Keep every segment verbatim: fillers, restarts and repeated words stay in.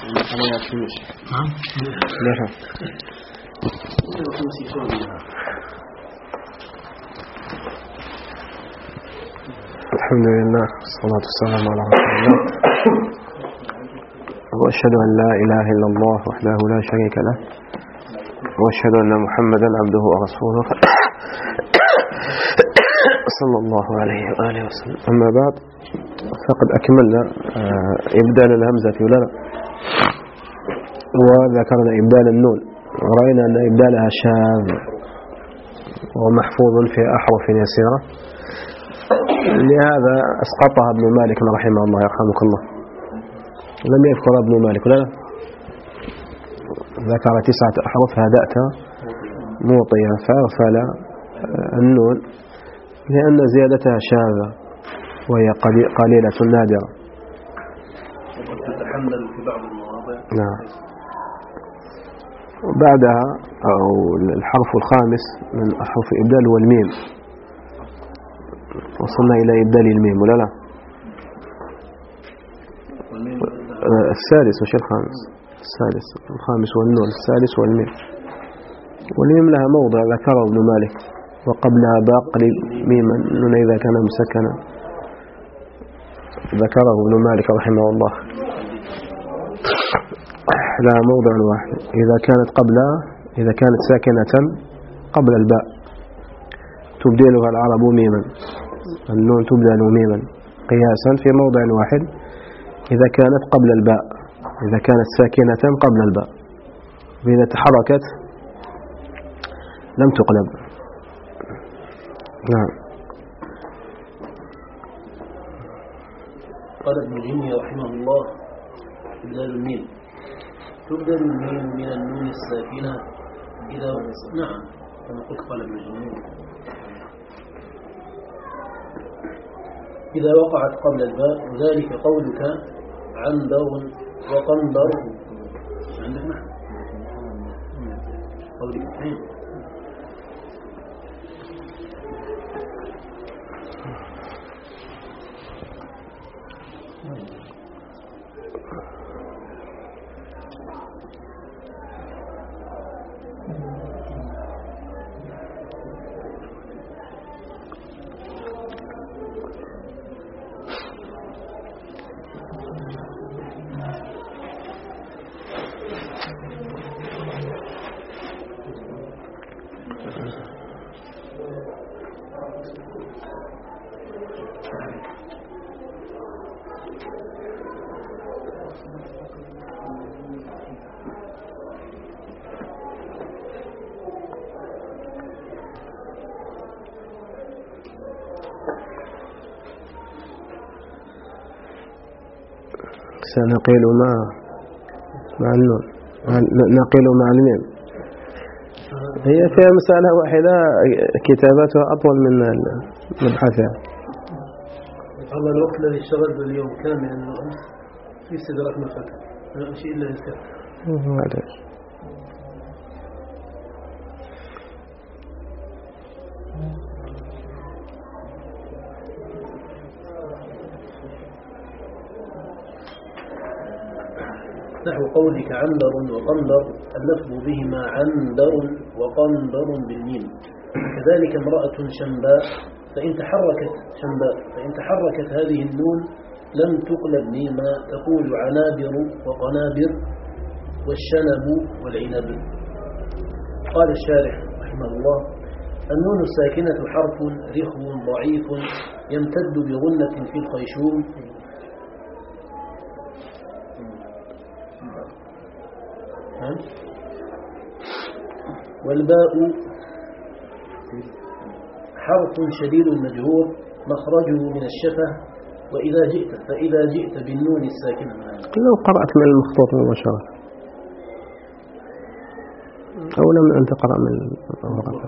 أنا لا أفهمش. نعم. لا. الحمد لله والصلاة والسلام على رسول الله وأشهد أن لا إله إلا الله وحده لا شريك له وأشهد أن محمدا عبده ورسوله صلى الله عليه وآله وسلم. أما بعد فقد أكملنا إبدال الهمزة ولا لا، وذكرنا إبدال النون، ورأينا أن إبدالها شاذ ومحفوظ في أحرف يسيرة، لهذا أسقطها ابن مالك رحمه الله يرحمك الله. لم يذكر ابن مالك لا ذكر تسعة أحرف، هدأت موطيا فأغفل النون لأن زيادتها شاذة وهي قليلة نادرة. تتحمل في بعض المواضع. نعم. وبعدها أو الحرف الخامس من أحرف إبدال هو الميم. وصلنا إلى إبدال الميم ولا لا؟ السادس مش الخامس، السادس الخامس والنون، السادس والميم. والميم لها موضع ذكره ابن مالك، وقبلها باء قريب ميما نون إذا كان مسكنا، ذكره ابن مالك رحمه الله. لها موضع واحد إذا كانت قبلها، إذا كانت ساكنة قبل الباء تبدلها العرب ميما، النون تبدل ميما قياسا في موضع واحد إذا كانت قبل الباء، إذا كانت ساكنة قبل الباء، وإذا تحركت لم تقلب. نعم. قال ابن جيمي رحمه الله: إبدال الميم، تبدل الميم من النون الساكنة إذا نعم كما قلت قال ابن جيمي إذا وقعت قبل الباء، وذلك قولك عنبر وقنبر عندك نحن قولك حين. سنقيل مع مع النون، نقيل مع الميم. هي فيها مسألة واحدة كتاباتها أطول من مبحثها. والله الوقت الذي اشتغلت اليوم كامل من الأمس في استدراك ما فات، لا أمشي إلا يسكت. معلش. نحو قولك عنبر وقنبر، اللفظ بهما عنبر وقنبر بالميم. كذلك امرأة شنباء، فإن تحركت شنباء فإن تحركت هذه النون لم تقلب ميما، تقول عنابر وقنابر والشنب والعنب. قال الشارح رحمه الله: النون الساكنة حرف رخو ضعيف يمتد بغنة في الخيشوم، والباء حرف شديد المجهور مخرجه من الشفة، وإذا جئت فإذا جئت بالنون الساكنة. لو قرأت من المخطوط مباشرة أو لم أن تقرأ من الورقة،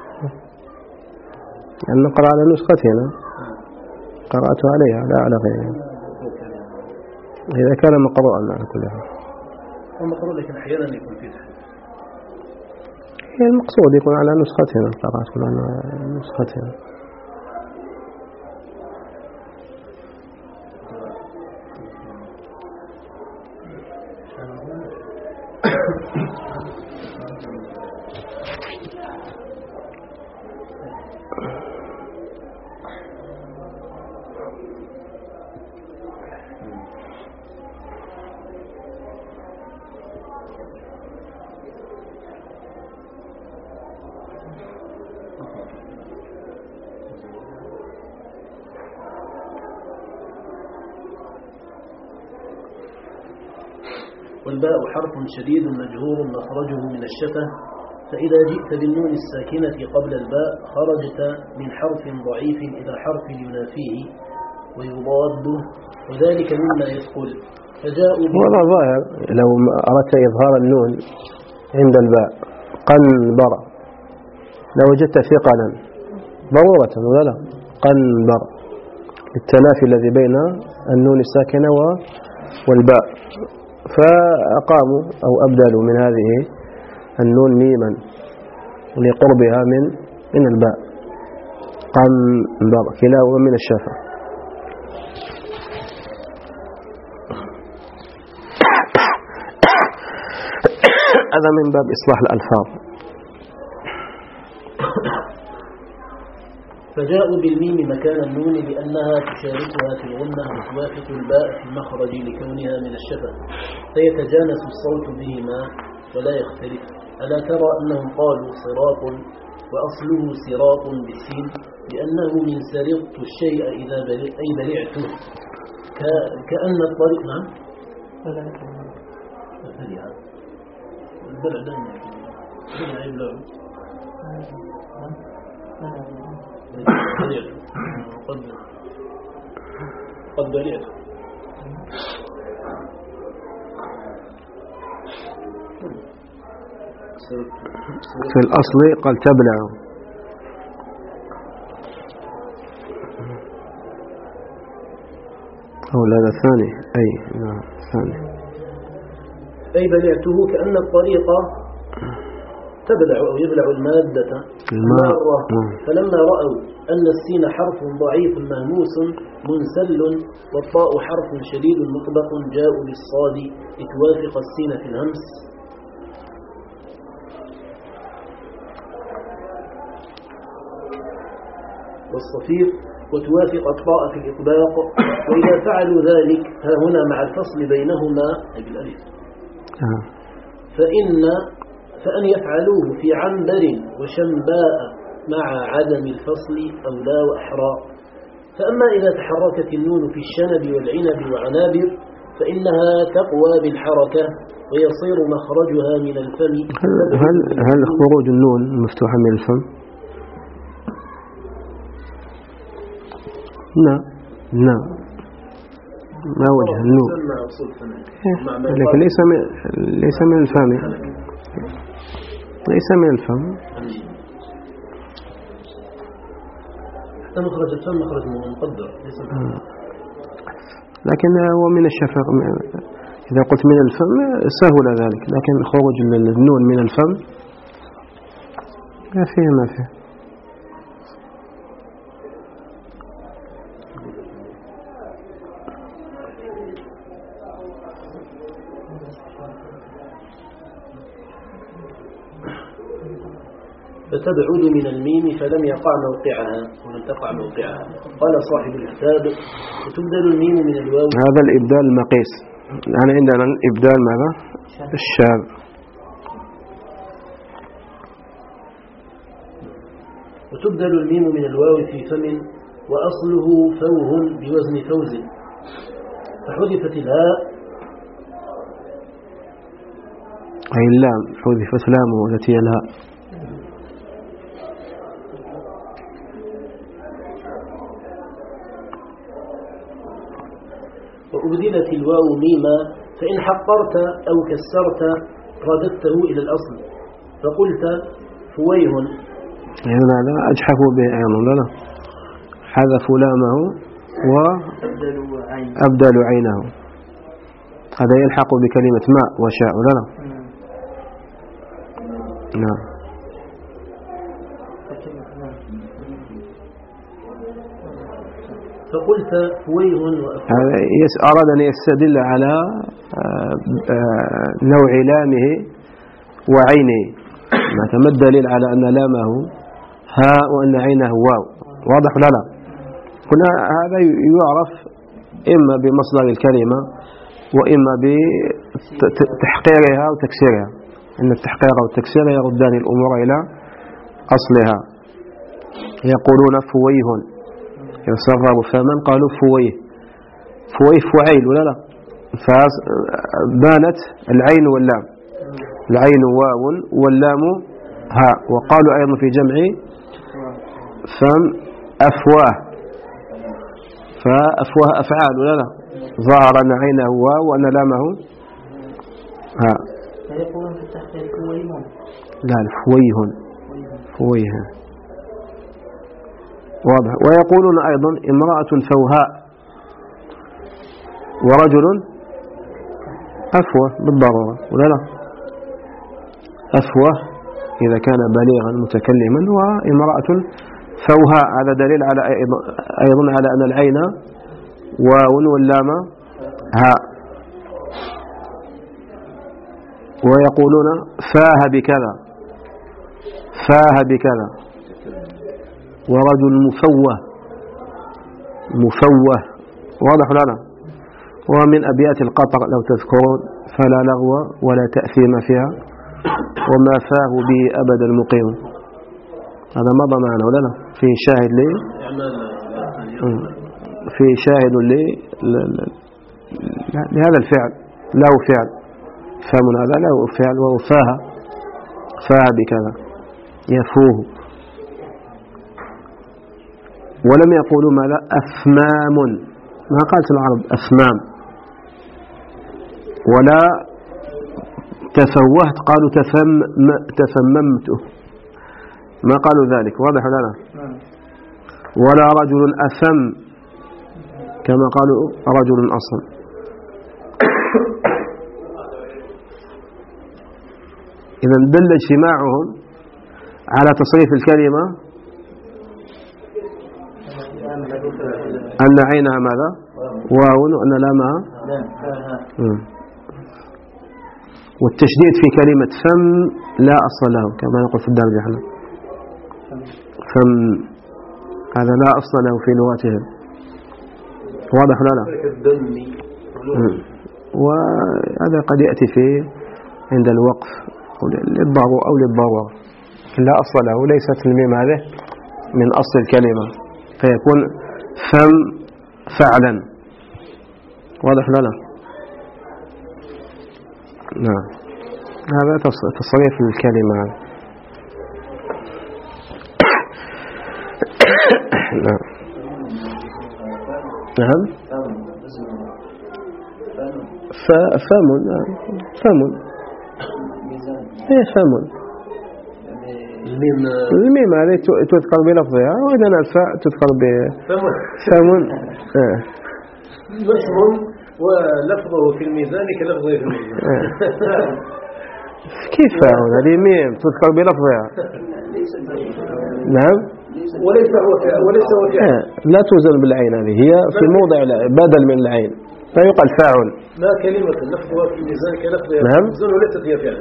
لأن نقرأ على نسختنا، قرأت عليها لا على غيرها، إذا كان مقروءا على كل حال. ومقروء لكن أحيانا يكون فيه تحريف. هي المقصود يكون على نسختنا، القراءة تكون على نسختنا. والباء حرف شديد مجهور مخرجه من الشفة، فإذا جئت بالنون الساكنة قبل الباء خرجت من حرف ضعيف إلى حرف ينافيه ويضاده، وذلك مما يثقل. فجاءوا ولا ظاهر لو أردت إظهار النون عند الباء قنبر لوجدت ثقلا ضرورة ولا لا؟ قنبر التنافي الذي بين النون الساكنة والباء، فأقاموا أو أبدلوا من هذه النون ميما لقربها من من الباء. قنبر كلاهما من الشفة. هذا من باب إصلاح الألفاظ. فجاءوا بالميم مكان النون لأنها تشاركها في الغنة وتوافق الباء في المخرج لكونها من الشفة، فيتجانس الصوت بهما ولا يختلف. ألا ترى أنهم قالوا صراط وأصله صراط بالسين لأنه من سرقت الشيء إذا بلع أي بلعته، كأن الطريق نعم بلع البلع دائما بلع يبلع قد قد بلعت. في الأصل قال تبلع، أو لا الثاني أي نعم الثاني أي بلعته كأن الطريقة تبلع أو يبلع المادة الماء. فلما رأوا أن السين حرف ضعيف مهموس منسل والطاء حرف شديد مطبق جاءوا بالصاد لتوافق السين في الهمس والصفير وتوافق الطاء في الإطباق، وإذا فعلوا ذلك ها هنا مع الفصل بينهما بالألف فإن فأن يفعلوه في عنبر وشنباء مع عدم الفصل أو لا وأحراء. فأما إذا تحركت النون في الشنب والعنب وعنابر فإنها تقوى بالحركة ويصير مخرجها من الفم. هل هل خروج النون المفتوحة من الفم؟ نعم نعم ما وجه النون، لكن ليس من ليس من الفم، ليس من الفم. حتى مخرج الفم مخرج مقدر ليس من لكن هو من الشفق. إذا قلت من الفم سهل ذلك، لكن خروج النون من الفم ما فيه ما فيه. فتبعد من الميم فلم يقع موقعها ولم تقع موقعها. قال صاحب الكتاب وتبدل الميم من الواو. هذا الإبدال المقيس. الآن عندنا الإبدال ماذا؟ الشاذ. وتبدل الميم من الواو في فم وأصله فوه بوزن فوز، فحذفت الهاء أي اللام، حذفت لامه التي هي الهاء. وأبدلت الواو ميما، فإن حقرت أو كسرت رددته إلى الأصل فقلت فويه. يعني هذا أجحفوا به أيضا لا لا حذفوا لامه وأبدلوا عينه، هذا يلحق بكلمة ماء وشاء لا لا نعم. فقلت فويه هذا أراد أن يستدل على نوع لامه وعينه. ما الدليل على أن لامه هاء وأن عينه واو؟ واضح لا لا؟ هنا هذا يعرف إما بمصدر الكلمة وإما بتحقيرها وتكسيرها، أن التحقير والتكسير يردان الأمور إلى أصلها. يقولون فويه، يصغروا فمن قالوا فويه، فويه فعيل ولا لا؟ فبانت العين واللام، العين واو واللام هاء. وقالوا أيضا في جمع فم أفواه، فأفواه أفعال ولا لا؟ ظهر أن عينه واو وأن لامه هاء. فيقولون في التحقيق فويه، لا فويه فويه واضح. ويقولون أيضا امرأة فوهاء ورجل أفوه بالضرورة ولا لا؟ أفوه إذا كان بليغا متكلما، وامرأة فوهاء. هذا دليل على أيضا على أن العين واو واللام هاء. ويقولون فاه بكذا، فاه بكذا. ورجل مفوه، مفوه واضح لنا. ومن أبيات القطر لو تذكرون: فلا لغو ولا تأثيم فيها وما فاه به أبدا مقيم. هذا مضى معنا ولا لا؟ في شاهد لي في شاهد لي لهذا الفعل، له فعل فهم، هذا له فعل وفاه، فاه بكذا يفوه. ولم يقولوا ماذا؟ أفمام، ما قالت العرب أفمام. ولا تفوهت، قالوا تفم تفممت، ما قالوا ذلك. واضح لنا؟ ولا رجل أفم كما قالوا رجل أصلا. إذا دل اجتماعهم على تصريف الكلمة أن عينها ماذا؟ واو، وأن لامها. والتشديد في كلمة فم لا أصل له كما نقول في الدرجة احنا. فم هذا لا أصل له في لغتهم. واضح لنا؟ وهذا قد يأتي فيه عند الوقف للضرورة أو للضرورة. لا أصل له، ليست الميم هذه من أصل الكلمة، فيكون فم فعلا. واضح لنا؟ نعم، هذا تصريف الكلمة. نعم نعم فم فم ايه فم الميم هذه تذكر بلفظها، وإذا الفاء تذكر بفم. مفهوم ولفظه في الميزان كلفظه في الميزان. كيف هنا هذه ميم تذكر بلفظها؟ نعم، وليس هو وليس هو لا توزن بالعين، هذه هي في موضع بدل من العين، لا يقال فاعل. ما كلمة لفظها في الميزان كلفظها. نعم، وليست هي فعلا.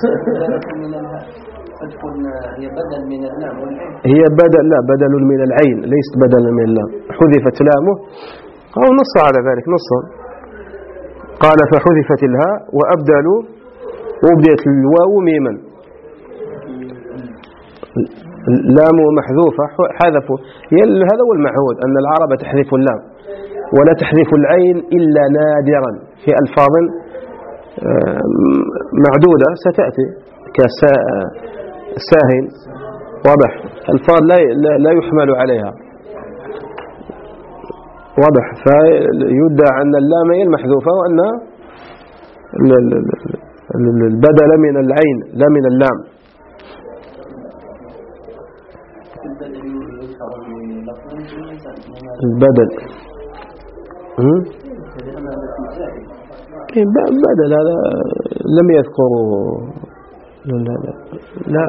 تكون هي بدل من اللام والعين. هي بدل، لا بدل من العين، ليست بدلا من اللام. حذفت لامه أو نص على ذلك نصا. قال فحذفت الهاء وأبدلوا وبدأت الواو ميما، لام محذوفة حذفوا. هذا هو المعهود أن العرب تحذف اللام ولا تحذف العين إلا نادرا في ألفاظ معدودة ستأتي كساهن. واضح؟ ألفاظ لا لا يحمل عليها. واضح؟ فيدعى أن اللام هي المحذوفة وأن البدل من العين لا من اللام. البدل بدل هذا لم يذكروا. لا لا لا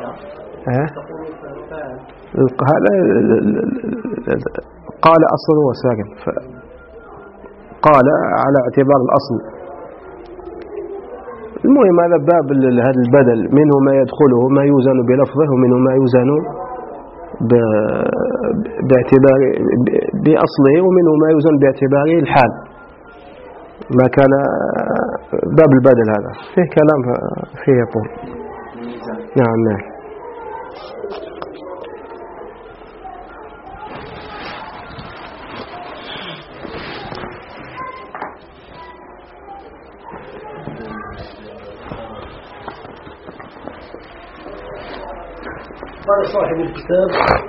قال أصل وساكن، قال على اعتبار الأصل المهم هذا باب هذا البدل، منه ما يدخله ما يوزن بلفظه ومنه ما يوزن باعتبار بأصله ومنه ما يوزن باعتبار الحال. ما كان باب البدل هذا فيه كلام فيه يطول. نعم نعم. قال صاحب الكتاب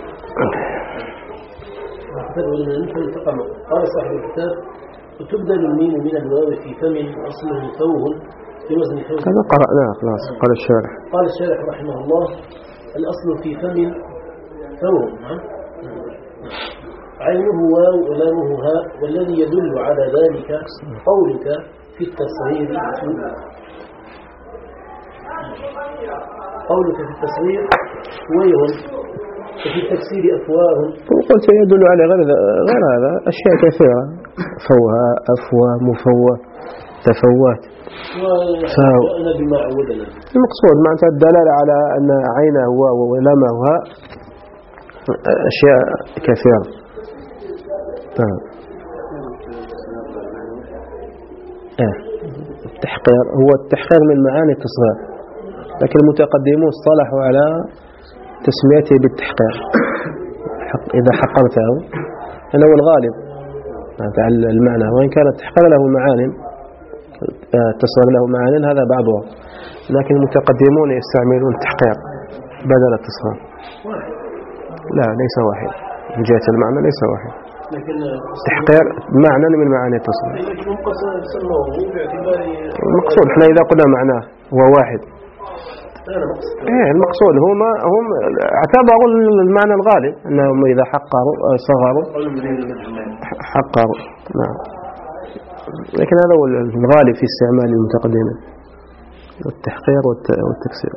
قال صاحب الكتاب وتبدل الميم من الواو في فم أصله ثوب بوزن ثوب. هذا قرأناه خلاص. قال الشارح قال الشارح رحمه الله الأصل في فم ثوب عينه واو ولامه هاء، والذي يدل على ذلك قولك في التصغير قولك في التصغير ويه وفي التفسير أفواه. وقلت يدل على غير غير هذا أشياء كثيرة، فوها أفواه مفوه تفوات. وأنا بما عودنا المقصود معناتها الدلالة على أن عينه واو ولامه هاء أشياء كثيرة. طيب. آه. التحقير هو التحقير من معاني التصغير، لكن المتقدمون اصطلحوا على تسميته بالتحقير إذا حقرته، أنه الغالب على المعنى، وإن كان التحقير له معان التصغير له معان هذا بعضها، لكن المتقدمون يستعملون التحقير بدل التصغير. لا ليس واحد من جهة المعنى، ليس واحد. تحقير معنى من معاني التصغير. المقصود احنا إذا قلنا معناه هو واحد، ايه المقصود هم هم اعتبروا المعنى الغالب انهم اذا حقروا صغروا حقروا. نعم. لكن هذا هو الغالب في استعمال المتقدمين، التحقير والتكسير.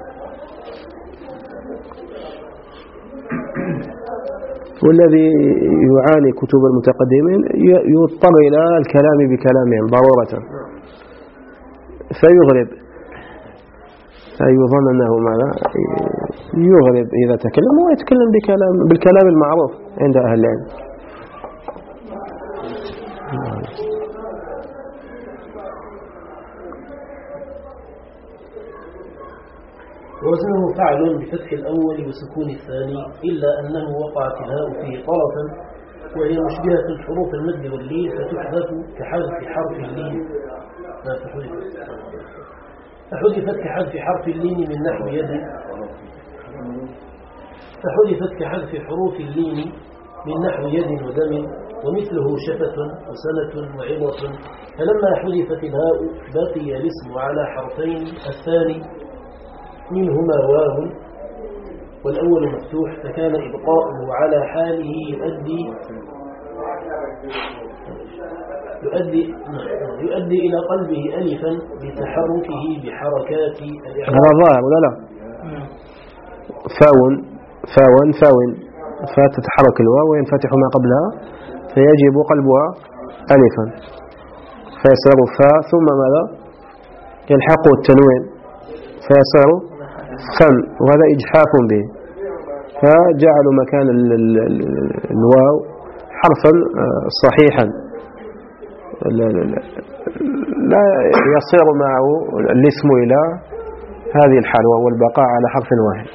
والذي يعاني كتب المتقدمين يضطر الى الكلام بكلامهم ضرورة، فيغرب، يظن أنه ماذا يغرب إذا تكلم، ويتكلم بكلام بالكلام المعروف عند أهل العلم. وزنه فعل بفتح الأول وسكون الثاني، إلا أنه وقعت الهاء فيه طرفا وهي مشبهة حروف المد واللين فتحذف كحذف حرف اللين فحذفت كحذف حرف اللين من نحو يد فحذفت كحذف حروف اللين من نحو يد ودم، ومثله شفة وسنة وعظة. فلما حذفت الهاء بقي الاسم على حرفين، الثاني منهما واو والأول مفتوح، فكان إبقاؤه على حاله يؤدي يؤدي يؤدي إلى قلبه ألفا بتحركه بحركات الإعراب. هذا ظاهر ولا لا؟ فاون فاون فاون فتتحرك الواو وينفتح ما قبلها فيجب قلبها ألفا، فيصير فاء ثم ماذا؟ يلحقه التنوين فيصير فم، وهذا إجحاف به، فجعلوا مكان الواو حرفا صحيحا لا, لا, لا يصير معه الاسم إلى هذه الحال، وهو البقاء على حرف واحد.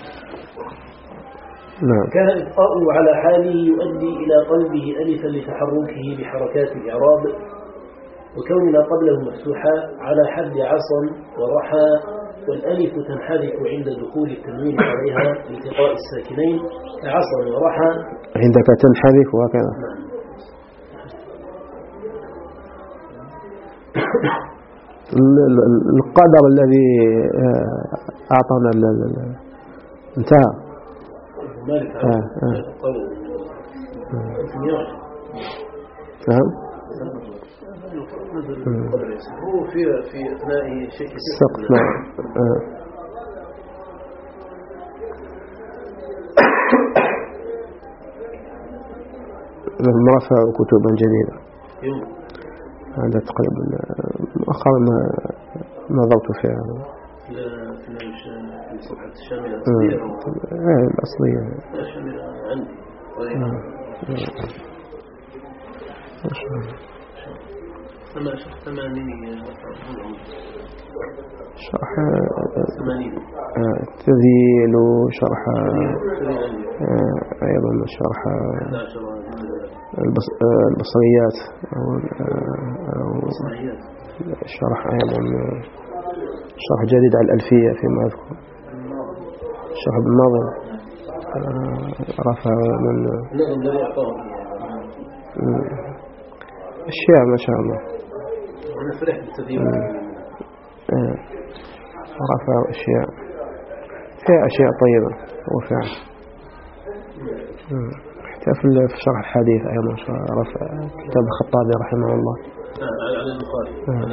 نعم. كان إبقاؤه على حاله يؤدي إلى قلبه ألفا لتحركه بحركات الإعراب، وكوننا قبله مفتوحا على حد عصا ورحى، والألف تنحذف عند دخول التنوين عليها لالتقاء الساكنين عصا ورحى عندك تنحذف وهكذا. القدر الذي أعطانا انتهى. آه آه. نعم. هو في في أثناء شيء السقف. نعم. آه. لهم رفعوا كتبا جديدة هذا تقريبا مؤخرا نظرت فيها لا في الصفحة الشاملة الأصلية الأصلية الشاملة عندي أما شرح ثمانية شرح ثمانين التذييل وشرح أيضا شرح البصريات أو شرح أيضا شرح جديد على الألفية فيما أذكر شرح بالنظر رفع من أشياء ما شاء الله أنا فرحت بالتذييل رفع أشياء فيها أشياء طيبة وفعلا حتى في شرح الحديث أيضا رفع كتاب الخطابي رحمه الله على البخاري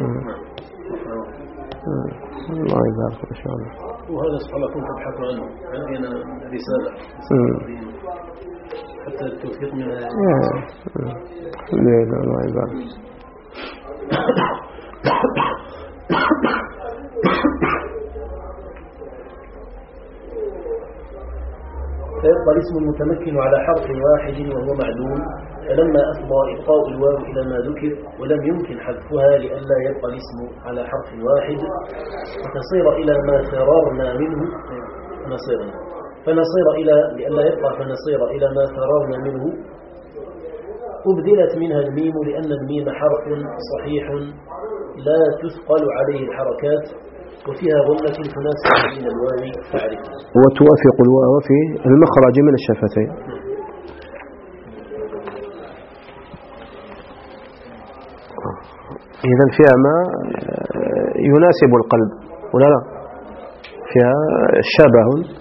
الله يبارك إن شاء الله. وهذا سبحان الله كنت أبحث عنه عندي أنا رسالة حتى التوفيق منها الحمد لله الله يبارك. فيبقى الاسم المتمكن على حرف واحد وهو معلوم، فلما أفضى إبقاء الواو إلى ما ذكر ولم يمكن حذفها لئلا يبقى الاسم على حرف واحد فتصير إلى ما فررنا منه فنصيرنا فنصير إلى لئلا يبقى فنصير إلى ما فررنا منه أبدلت منها الميم لأن الميم حرف صحيح لا تثقل عليه الحركات وفيها غنة تناسب بين الواو تعرفها وتوافق الواو في المخرج من الشفتين. إذن فيها ما يناسب القلب ولا لا فيها شبه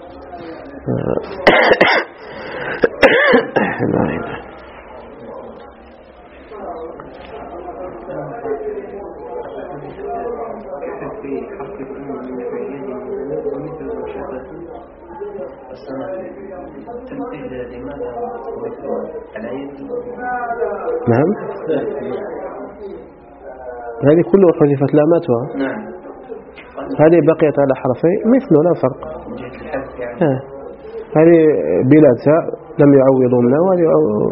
نعم هذه كلها حذفت لاماتها. نعم هذه بقيت على حرفين مثله لا فرق. ها. هذه بلا تاء لم يعوضوا منها وهذه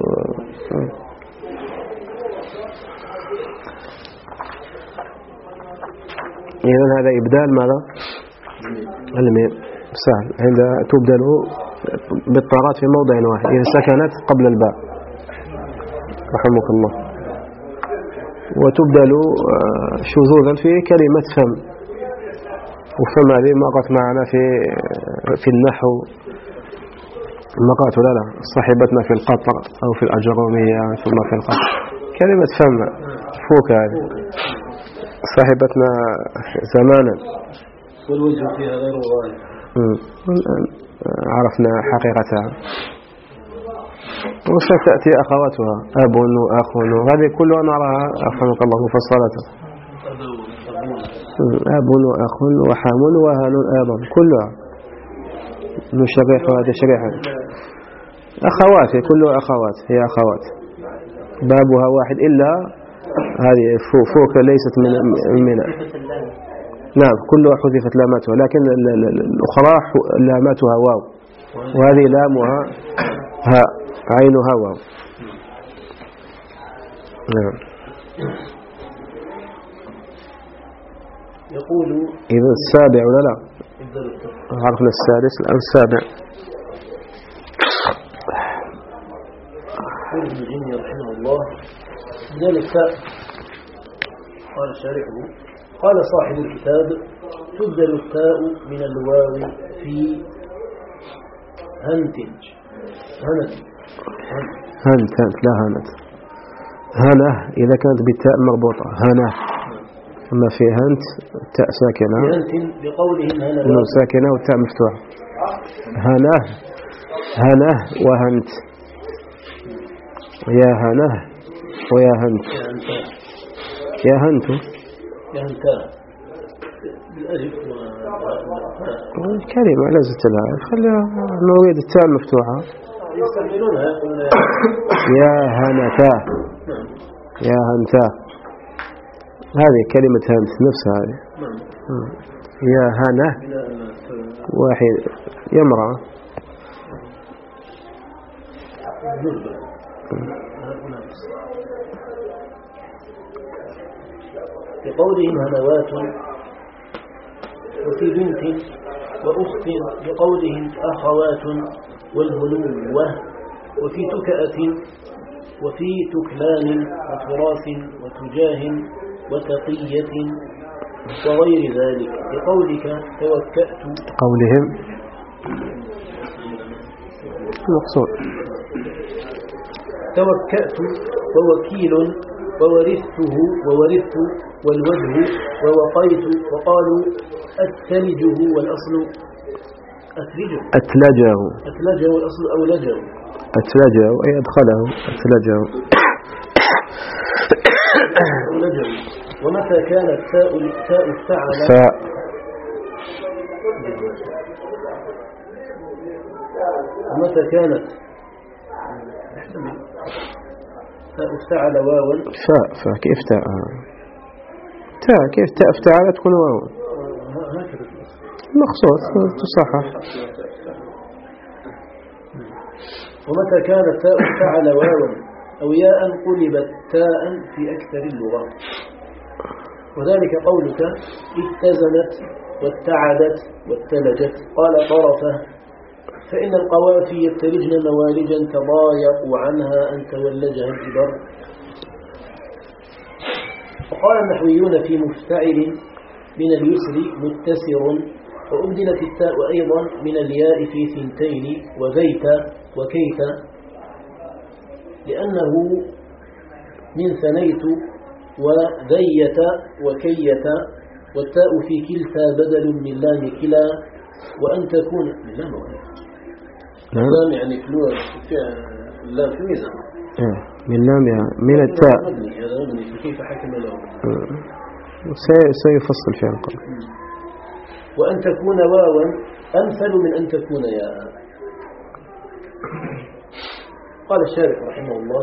إذن هذا إبدال ماذا؟ الميم سهل عندها تبدل بالطارات في موضع واحد إذا سكنت قبل الباء رحمك الله، وتبدل شذوذا في كلمة فم، وفم هذه مرت معنا في في النحو مرات لا لا صاحبتنا في القطر أو في الأجرومية ثم في القطر كلمة فم فوق هذه صاحبتنا زمانا والوجه فيها غير واضح عرفنا حقيقتها وستأتي أخواتها أب وأخ وهذه كلها نراها أرحمك الله مفصلة أب وأخ وحام وهن أيضا كلها نشرح وهذا شريحا أخوات كلها أخوات هي أخوات بابها واحد إلا هذه فوق ليست من منها. نعم كلها حذفت لاماتها لكن الأخرى لاماتها واو وهذه لامها ها عينها واو. نعم يقول إذا السابع ولا لا عرفنا السادس الآن السابع. يقول ابن الجني رحمه الله من التاء قال شارحه قال صاحب الكتاب تبدل التاء من الواو في هنتج هنت هنت هنت لا هنت هنه إذا كانت بالتاء مربوطة هنه، أما في هنت تاء ساكنة هنت بقولهم هنا النون ساكنة والتاء مفتوحة هنه هنه وهنت يا هنه ويا هنت يا هنت يا هنتان بالألف الكلمة لا زلت لها خليها نريد التاء المفتوحة يستعملونها يا هنتا يا هنتا هذه كلمة همس نفسها هذه يا هنا واحد يمرأ بقولهم هنوات وفي بنت وأخت بقولهم أخوات والبنوة وفي تكأة وفي تكلان وتراث وتجاه وتقية وغير ذلك بقولك توكأت قولهم المقصود توكأت ووكيل وورثته وورثت والوجه ووقيت وقالوا أتلجه والأصل أتلجه أتلجه أتلجه والأصل أولجه أتلجه أي أدخله أتلجه أولجه ومتى كانت تاء تاء افتعل فاء ومتى كانت تاء افتعل واوا فاء فاء كيف تاء تاء كيف تاء افتعل تكون واوا مقصود تصحح ومتى كانت تاء افتعل واوا أو ياء قلبت تاء في أكثر اللغات وذلك قولك اتزنت واتعدت واتلجت قال طرفه فإن القوافي يتلجن موالجا تضايق عنها أن تولجها الجبر وقال النحويون في مفتعل من اليسر متسر وأبدلت التاء أيضا من الياء في ثنتين وذيت وكيت لأنه من ثنيت وذيت وكيت والتاء في كلتا بدل من لام كلا وأن تكون من لام لام يعني اللام في ميزان من لام من التاء هذا مبني كيف حكم له سيفصل في القلب وأن تكون واوا أمثل من أن تكون ياء قال الشارح رحمه الله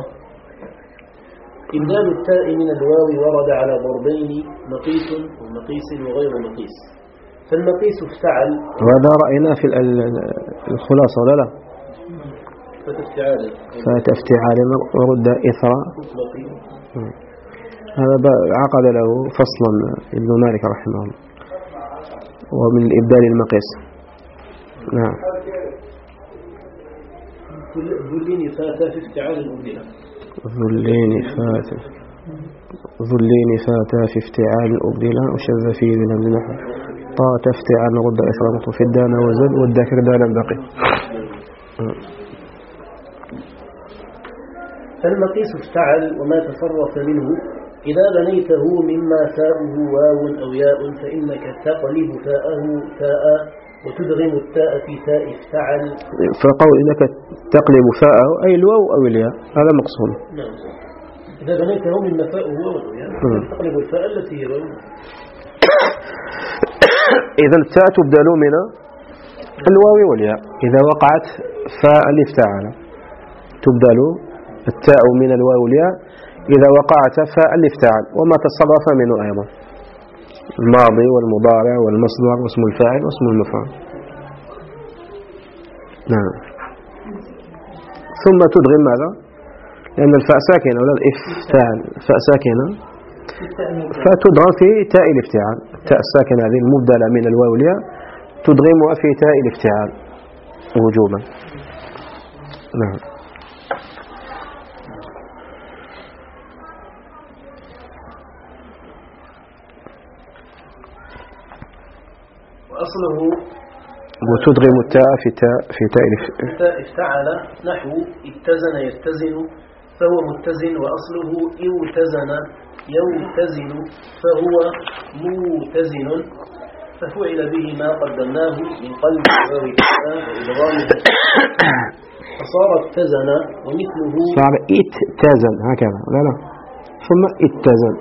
إبدال التاء من الواو ورد على ضربين مقيس ومقيس وغير مقيس فالمقيس افتعل وهذا رأينا في الخلاصة ولا لا فتفتعال فتفتعال ورد إثرا هذا عقد له فصلا ابن مالك رحمه الله ومن الإبدال المقيس نعم ذلين فاتا في افتعال الأبدلة ذلين فاتا ذلين فاتا في افتعال الأبدلة وشذ فيه من النحو طا تفتعال رد إثرا في الدانا وزل والذكر دانا بقي فالمقيس افتعل وما تصرف منه إذا بنيته مما تاؤه واو أو ياء فإنك تقلب تاءه تاء وتدغم التاء في تاء افتعل فقول إنك تقلب فاءه أي الواو أو الياء هذا مقصود نعم إذا بنيته مما تاؤه واو أو ياء تقلب الفاء التي هي واو إذا التاء تبدل من الواو والياء إذا وقعت فاء الافتعال تبدل التاء من الواو والياء إذا وقعت فاء الافتعال وما تصرف منه أيضا الماضي والمضارع والمصدر واسم الفاعل واسم المفعول نعم ثم تدغم ماذا لأن الفاء ساكنة ولا الافتعال فاء ساكنة فتدغم في تاء الافتعال التاء الساكنة هذه المبدلة من الواو والياء تدغمها في تاء الافتعال وجوبا نعم وأصله وتدغم التاء في تاء في تاء افتعل نحو اتزن يتزن فهو متزن وأصله يوتزن يوتزن فهو موتزن ففعل به ما قدمناه من قلب واو التاء وإدغامه فصار اتزن ومثله صار اتزن هكذا لا لا ثم اتزن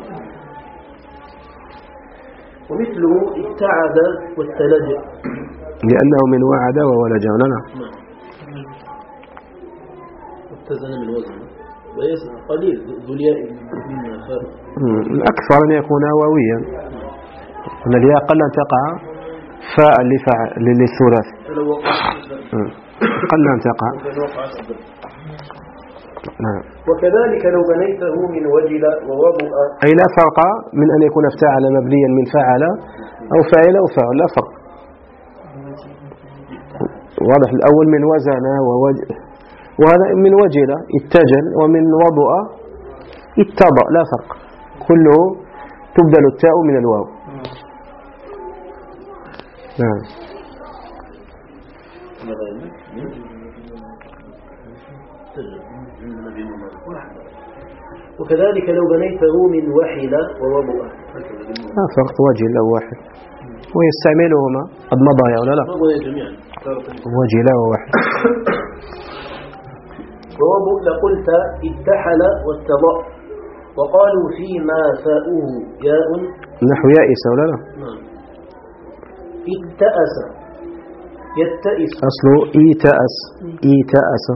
ومثله ابتعد والتلج لأنه من وعد وولج لا لا اتزن من وزن قليل ذو الياء من فارق. الأكثر أن يكون واويا، أن الياء قل أن تقع فاء لفعل للثلاث، قل أن تقع. نعم. وكذلك لو بنيته من وجل ووضع، أي لا فرق من أن يكون افتعل مبنيا من فعل أو فعل أو فعل، لا فرق. واضح. الأول من وزن ووجل، وهذا من وجل اتجل، ومن وضع اتضأ، لا فرق، كله تبدل التاء من الواو. نعم. وكذلك لو بنيته من وحل ووضع، لا فرق، وجل أو وحل، ويستعملهما قد مضى يا ولا لا؟ وجل ووحل. ووضع لقلت اتحل واتضأ، وقالوا فيما فاؤه ياء نحو يائس ولا لا؟ اتأس يتأس، أصله إيتأس، إيتأس،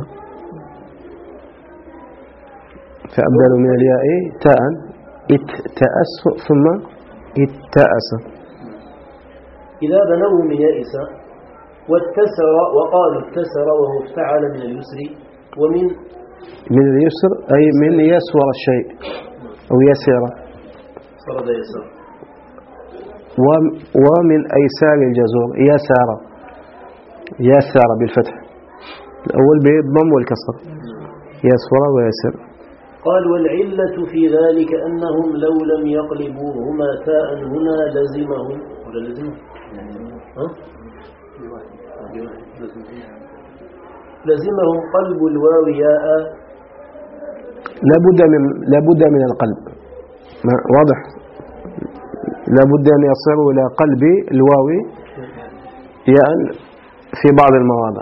فأبدلوا من الياء تاء، اتأس ثم اتأس. إذا بنوا من يائس. واتسر، وقالوا اتسر وهو افتعل من اليسر، ومن من اليسر أي من يسور الشيء أو يسير، صار يسر. ومن أيسار الجزور يسار، يسار بالفتح، الأول بالضم والكسر، يسور ويسر. قال والعلة في ذلك أنهم لو لم يقلبوهما تاء هنا لزمهم ولا لزمهم ها؟ لزمهم قلب الواو ياء، لابد من لابد من القلب، واضح، لابد أن يصيروا إلى قلب الواو ياء في بعض المواضع،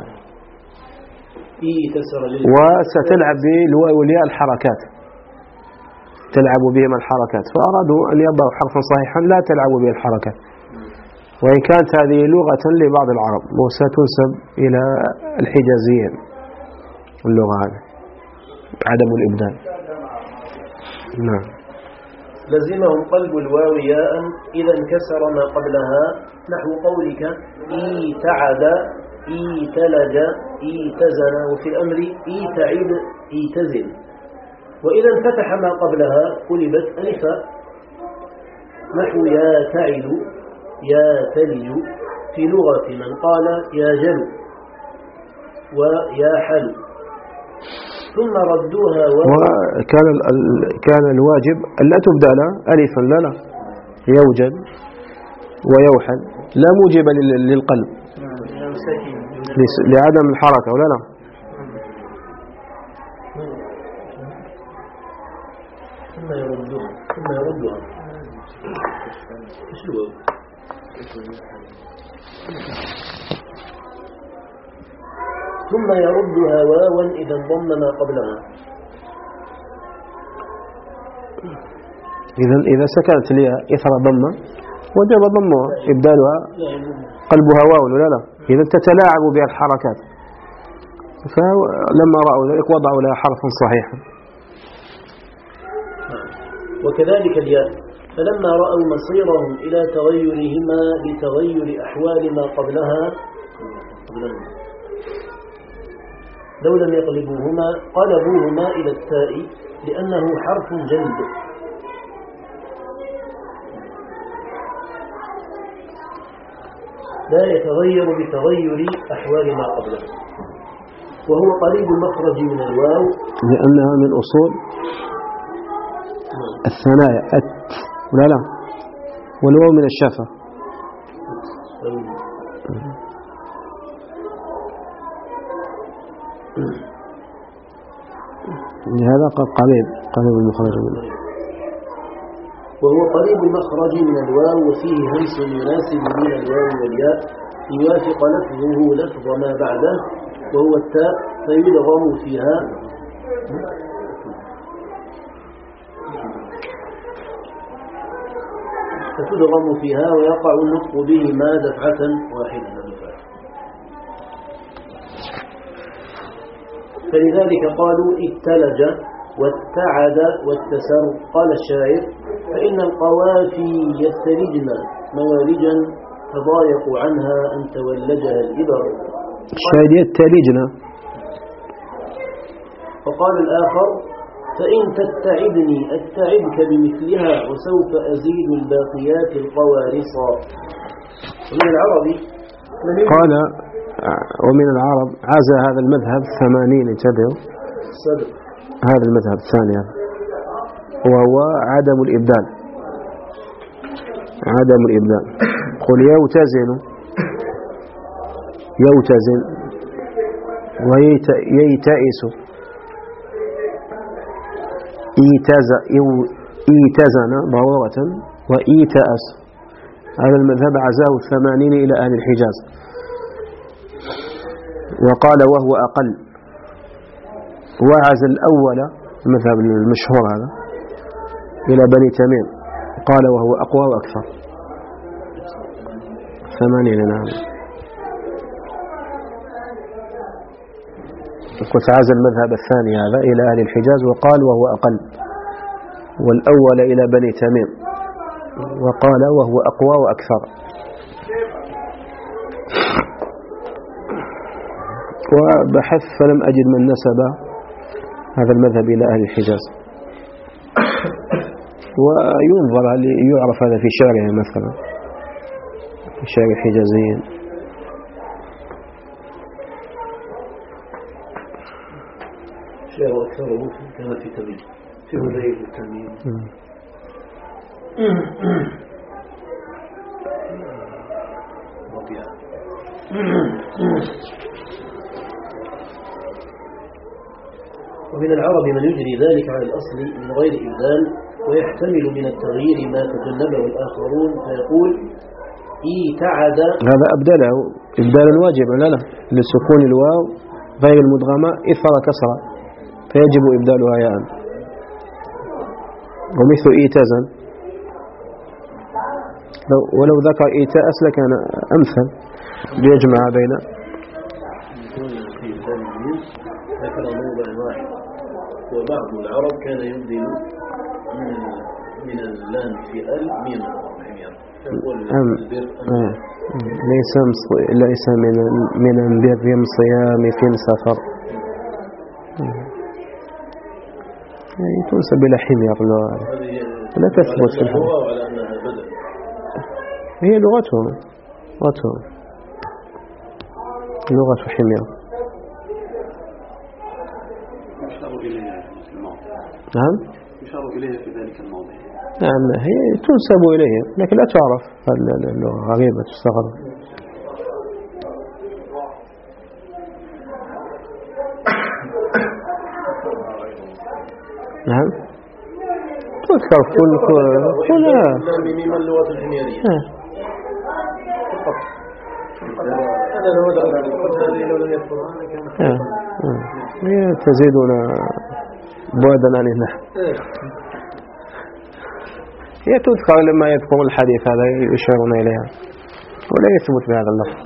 وستلعب بالواو والياء الحركات، تلعب بهما الحركات، فأرادوا أن يضعوا حرفا صحيحا لا تلعب به الحركات، وإن كانت هذه لغة لبعض العرب وستنسب إلى الحجازيين اللغة هذه، عدم الإبدال. نعم. لزمهم قلب الواو ياء إذا انكسر ما قبلها، نحو قولك إيتعد إيتلج إيتزن، وفي الأمر إيتعد إيتزن. وإذا انفتح ما قبلها قلبت ألفا، نحو يا تعد يا تلج، في لغة من قال يا جل ويا حل، ثم ردوها. وكان كان الواجب ألا تبدأ ألفا، لا لا، يوجد ويوحل، لا موجب للقلب لعدم الحركة ولا لا. ثم يردها ثم يردها شو ثم يردها واوا إذا انضم ما قبلها. إذا إذا سكنت الياء إثر ضمة وجب ضمها إبدالها قلبها واو ولا لا؟ إذا تتلاعب بها الحركات، فلما رأوا ذلك وضعوا لها حرفا صحيحا. وكذلك الياء، فلما رأوا مصيرهم إلى تغيرهما لتغير أحوال ما قبلها لو لم يقلبوهما قلبوهما إلى التاء لأنه حرف جلد، لا يتغير بتغير أحوال ما قبله، وهو قريب المخرج من الواو لأنها من أصول الثنايا أت ولا لا، والواو من الشفة. لهذا قريب قريب المخرج منه، وهو قريب المخرج من الواو، وفيه همس يناسب بين الواو والياء يوافق لفظه لفظ ما بعده وهو التاء، فيدغم فيها فتدغم فيها ويقع النطق بهما دفعة واحدة. فلذلك قالوا اتلج والتعد والتسر. قال الشاعر: فإن القوافي يستلجن موالجا تضايق عنها أن تولجها الإبر. الشاهد يتلجن. وقال الآخر: فإن تتعبني أتعبك بمثلها وسوف أزيد الباقيات القوارصا. ومن العربي قال ومن العرب عزى هذا المذهب ثمانين. انتبهوا، هذا المذهب الثاني وهو عدم الإبدال. عدم الإبدال. قل يوتزن يوتزن وييتئس إيتزن ضرورة وإيتأس. هذا المذهب عزاه الثمانين إلى أهل الحجاز. وقال وهو أقل. وعز الأول المذهب المشهور هذا إلى بني تميم، قال وهو أقوى وأكثر. ثمانين. نعم. قلت عز المذهب الثاني هذا إلى أهل الحجاز وقال وهو أقل، والأول إلى بني تميم وقال وهو أقوى وأكثر. وبحث فلم أجد من نسب هذا المذهب إلى أهل الحجاز. وينظر هل يعرف هذا في شعره مثلا، في شعر الحجازيين. شعر أكثره كما في تميم، في هذيل التميم. ومن العرب من يجري ذلك على الأصل من غير إبدال، ويحتمل من التغيير ما تجنبه الآخرون، فيقول إيتعد. هذا أبدله إبدالا واجبا لا لا لسكون الواو غير المدغمة إثر كسرة، فيجب إبدالها ياء. ومثل إيتزن ولو ذكر إيتاء لكان أمثل ليجمع بين. ذكر موضع واحد. وبعض العرب كان يبدل من من اللام في ال ميما يقول آه. ليس ليس من من البر صيام في سفر، يعني تنسب إلى حمير لا تثبت في الحديث. هي لغته لغته لغة حمير. نعم يشار إليها في ذلك الموضع. نعم هي تنسب إليه لكن لا تعرف، اللغة غريبة تستغرب. نعم تذكر كل كل من اللغة الحميرية. هي تزيدنا بعدا عن النحو. هي تذكر لما يذكر الحديث هذا يشيرون إليها، ولا يثبت بهذا اللفظ.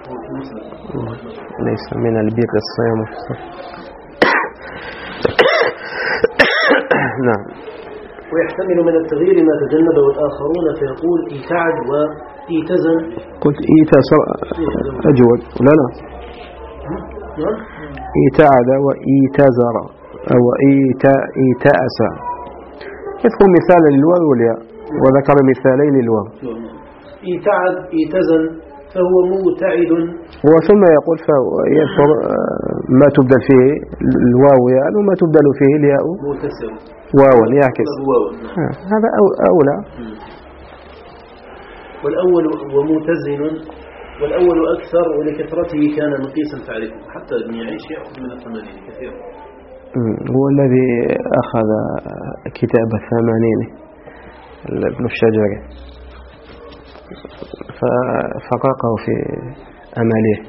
ليس من البر الصيام في السفر. نعم. ويحتمل من التغيير ما تجنبه الآخرون، فيقول إيتعد وإيتزن. قلت إيتزر أجود لا لا إيتعد وإيتزر أو إيتأس. يذكر مثالا للواو والياء وذكر مثالين للواو. إيتعد إيتزن فهو متعد. وثم يقول يذكر ما تبدل فيه الواو ياء وما تبدل فيه الياء واو يعكس. هذا أولى. والأول ومتزن، والأول أكثر ولكثرته كان نقيسا تعرفه. حتى ابن يعيش يأخذ من الثمانين كثيرا. هو الذي أخذ كتاب الثمانين ابن الشجري ففرقه في أماليه.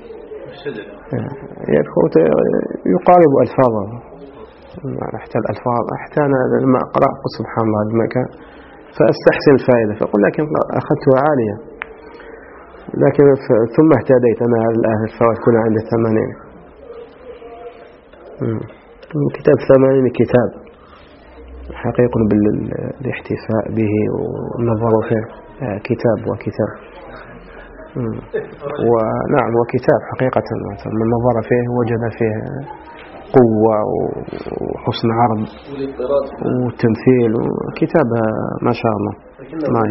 يقارب ألفاظه حتى الألفاظ. حتى أنا لما أقرأ قلت سبحان الله المكان فأستحسن الفائدة، فقل لكن أخذتها عالية، لكن ثم اهتديت أنا الآن الفوائد كلها عند الثمانين. كتاب ثمانين كتاب حقيق بالاحتفاء به والنظر فيه. كتاب وكتاب. ونعم وكتاب حقيقة من نظر فيه وجد فيه قوة وحسن عرض وتمثيل وكتاب ما شاء الله. ما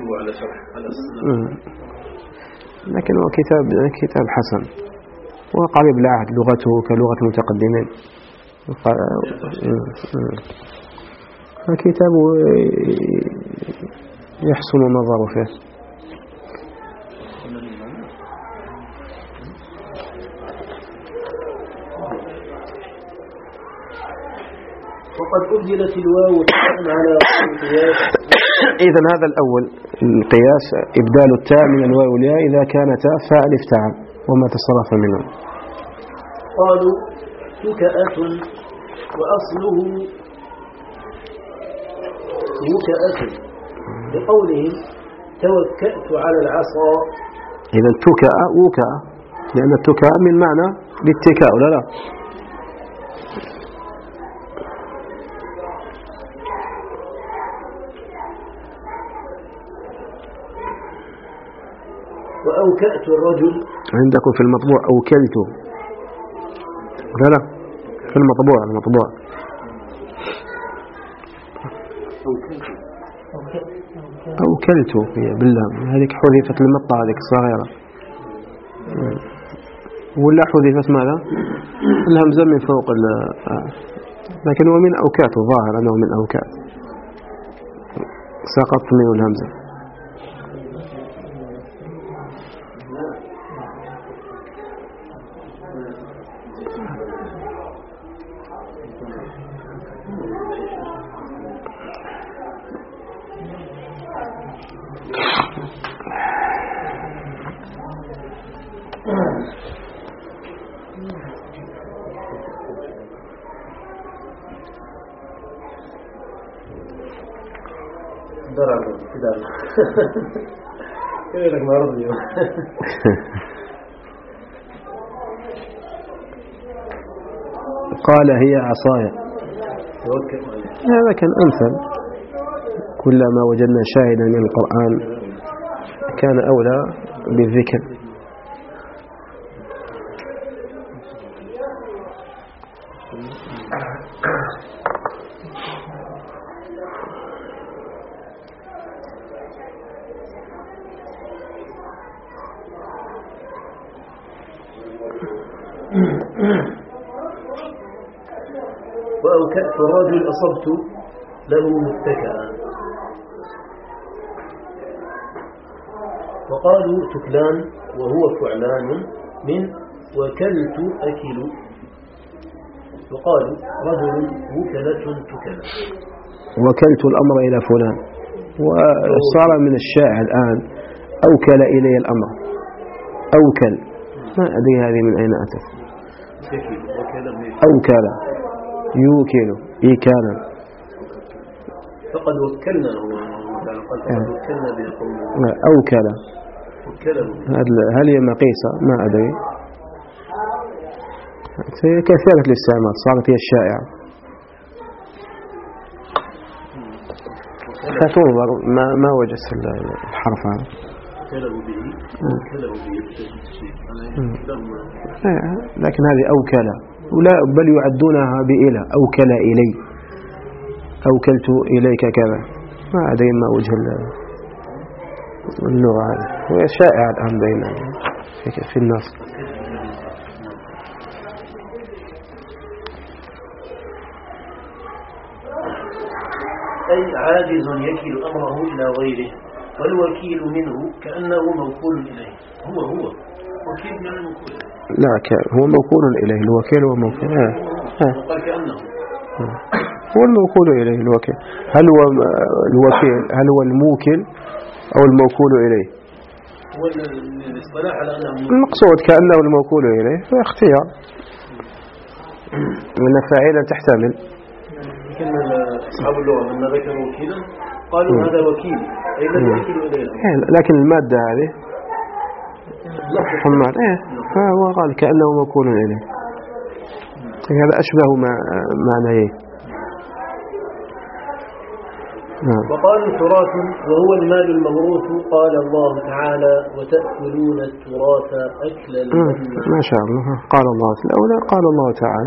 لكن هو كتاب كتاب حسن وقريب العهد، لغته كلغة المتقدمين. فكتاب يحسن النظر فيه. وقد أبدلت الواو على القياس. إذا هذا الأول القياس إبدال التاء من الواو والياء إذا كانتا فاء الافتعال وما تصرف منه. قالوا تكأة وأصله يكأة بقولهم توكأت على العصا. إذا تكأ وكأ، لأن التكأ من معنى الاتكاء ولا لا؟ وأوكأت الرجل عندكم في المطبوع أوكلت لا لا في المطبوع المطبوع أوكلت هي بالله هذيك حذفت المطة هذيك الصغيرة ولا حذفت ماذا الهمزة من فوق لكن هو من أوكات ظاهر أنه من أوكات سقط منه الهمزة. قال هي عصايا. هذا كان أمثل. كلما وجدنا شاهدا من القرآن كان أولى بالذكر. وأوكأت الرجل أصبت له متكئا. وقالوا تكلان وهو فعلان من وكلت أكل. وقالوا رجل وكلة تكلى. وكلت الأمر إلى فلان. وصار من الشائع الآن أوكل إلي الأمر. أوكل ما أدري هذه من أين أتت. أوكل يوكل إيكالا. فقد وكلنا هو قد وكلنا بقوله أوكل. هل هي مقيسة ما أدري. كثيرة الاستعمال صارت هي الشائعة. فتنظر ما ما وجدت الحرف هذا. لكن هذه أوكل ولا بل يعدونها بإله أوكل إلي أوكلت إليك كذا ما أدري ما وجه اللغة هذه وهي شائعة الآن بين في الناس. أي عاجز يكل أمره إلى غيره والوكيل منه كأنه موكول إليه. هو هو وكيل من الموكول. لا هو موكول إليه الوكيل هو موكول. آه. آه. قال كأنه آه. هو الموكول إليه الوكيل. هل هو الوكيل هل هو الموكل أو الموكول إليه؟ هو الاصطلاح على أنه المقصود كأنه الموكول إليه هو اختيار من فاعلا تحتمل. كان أصحاب اللغة لما ذكروا وكيلا قالوا هذا وكيل أي الذي يكيل إليه. لكن المادة هذه حماد إيه فهو قال كأنه موكول إليه. هذا أشبه ما معناه. نعم. وقالوا تراث وهو المال الموروث. قال الله تعالى وتأكلون التراث أكلا لما. ما شاء الله قال الله في الأولى قال الله تعالى.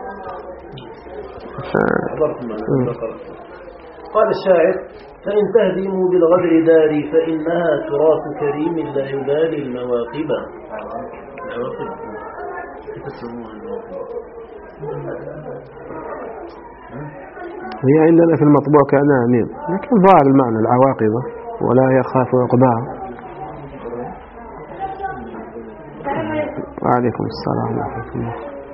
ف... قال الشاعر فإن تهدموا بالغدر داري فإنها تراث كريم لا يبالي المواقب. هي عندنا في المطبوع كأنها ميم لكن ظاهر المعنى العواقب ولا يخاف عقباها. وعليكم السلام ورحمة الله.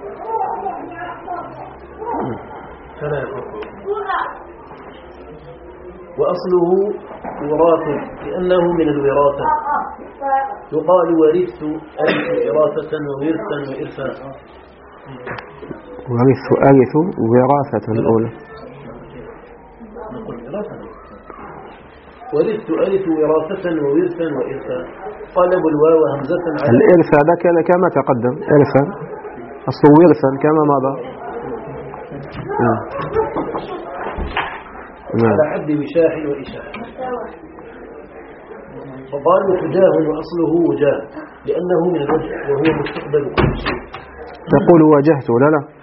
وأصله وراث لأنه من الوراثة. يقال ورثت أرث وراثة وورثا وإرثا. ورث أرث وراثة الأولى. ورثت أرث وراثة وورثا وإرثا. قلب الواو همزة على الإرث هذا كان كما تقدم إرثا أصل ورثا كما مضى. على حد وشاح وإشاح. وقالوا تجاه وأصله وجاه لأنه من الوجه وهو مستقبل كل شيء. تقول واجهته لا لا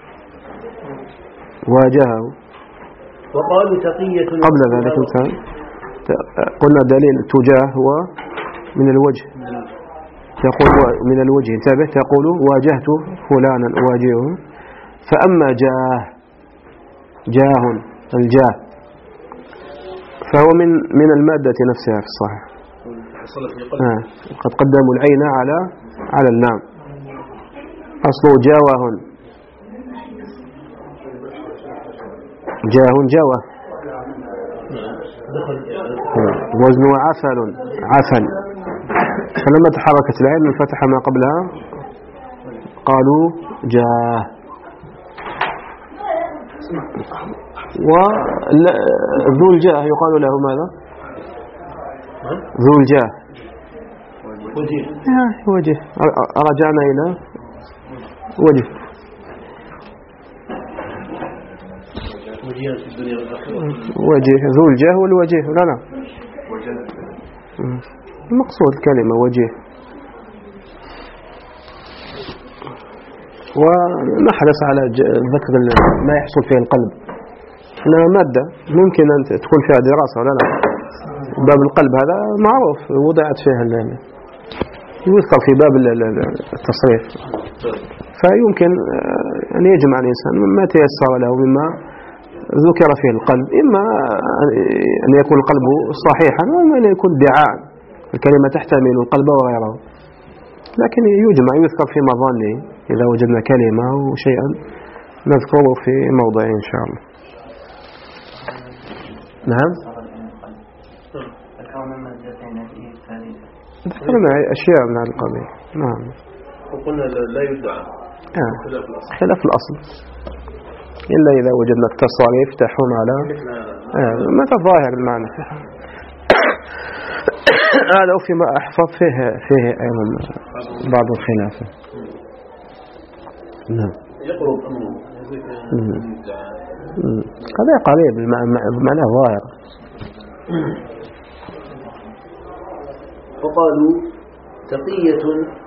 واجهه. وقالوا تقية قبل ذلك قلنا دليل تجاه هو من الوجه. تقول من الوجه انتبه تقول واجهت فلانا واجهه. فأما جاه جاه الجاه فهو من من المادة نفسها في الصحيح. آه. قد قدموا العين على على اللام. أصله جاوه جاه جاوه. وزنه عسل عسل. فلما تحركت العين انفتح ما قبلها قالوا جاه. وذو الجاه يقال له ماذا؟ ذو الجاه وجه. وجه. رجعنا إلى وجه. وجه ذو الجاه والوجه لا لا المقصود الكلمة وجه. ونحرص على ذكر ما يحصل فيه القلب. إنها مادة ممكن أن تكون فيها دراسة ولا لا. باب القلب هذا معروف وضعت فيها يذكر في باب التصريف. فيمكن أن يجمع الإنسان مما تيسر له مما ذكر فيه القلب. إما أن يكون القلب صحيحا وإما أن يكون ادعاء. الكلمة تحتمل القلب وغيره لكن يجمع يذكر في مظانه. إذا وجدنا كلمة أو شيئا نذكره في موضع إن شاء الله. نعم ذكرنا أشياء من هذا القبيل. نعم وقلنا لا يدعى آه. خلاف الأصل إلا إذا وجدنا التصاريف تحوم على آه. ما تظاهر المعنى هذا آه. وفيما أحفظ فيه فيه أيضا بعض الخلاف. نعم يقرب أمره هذا قريب المعنى ظاهر. فقالوا تقية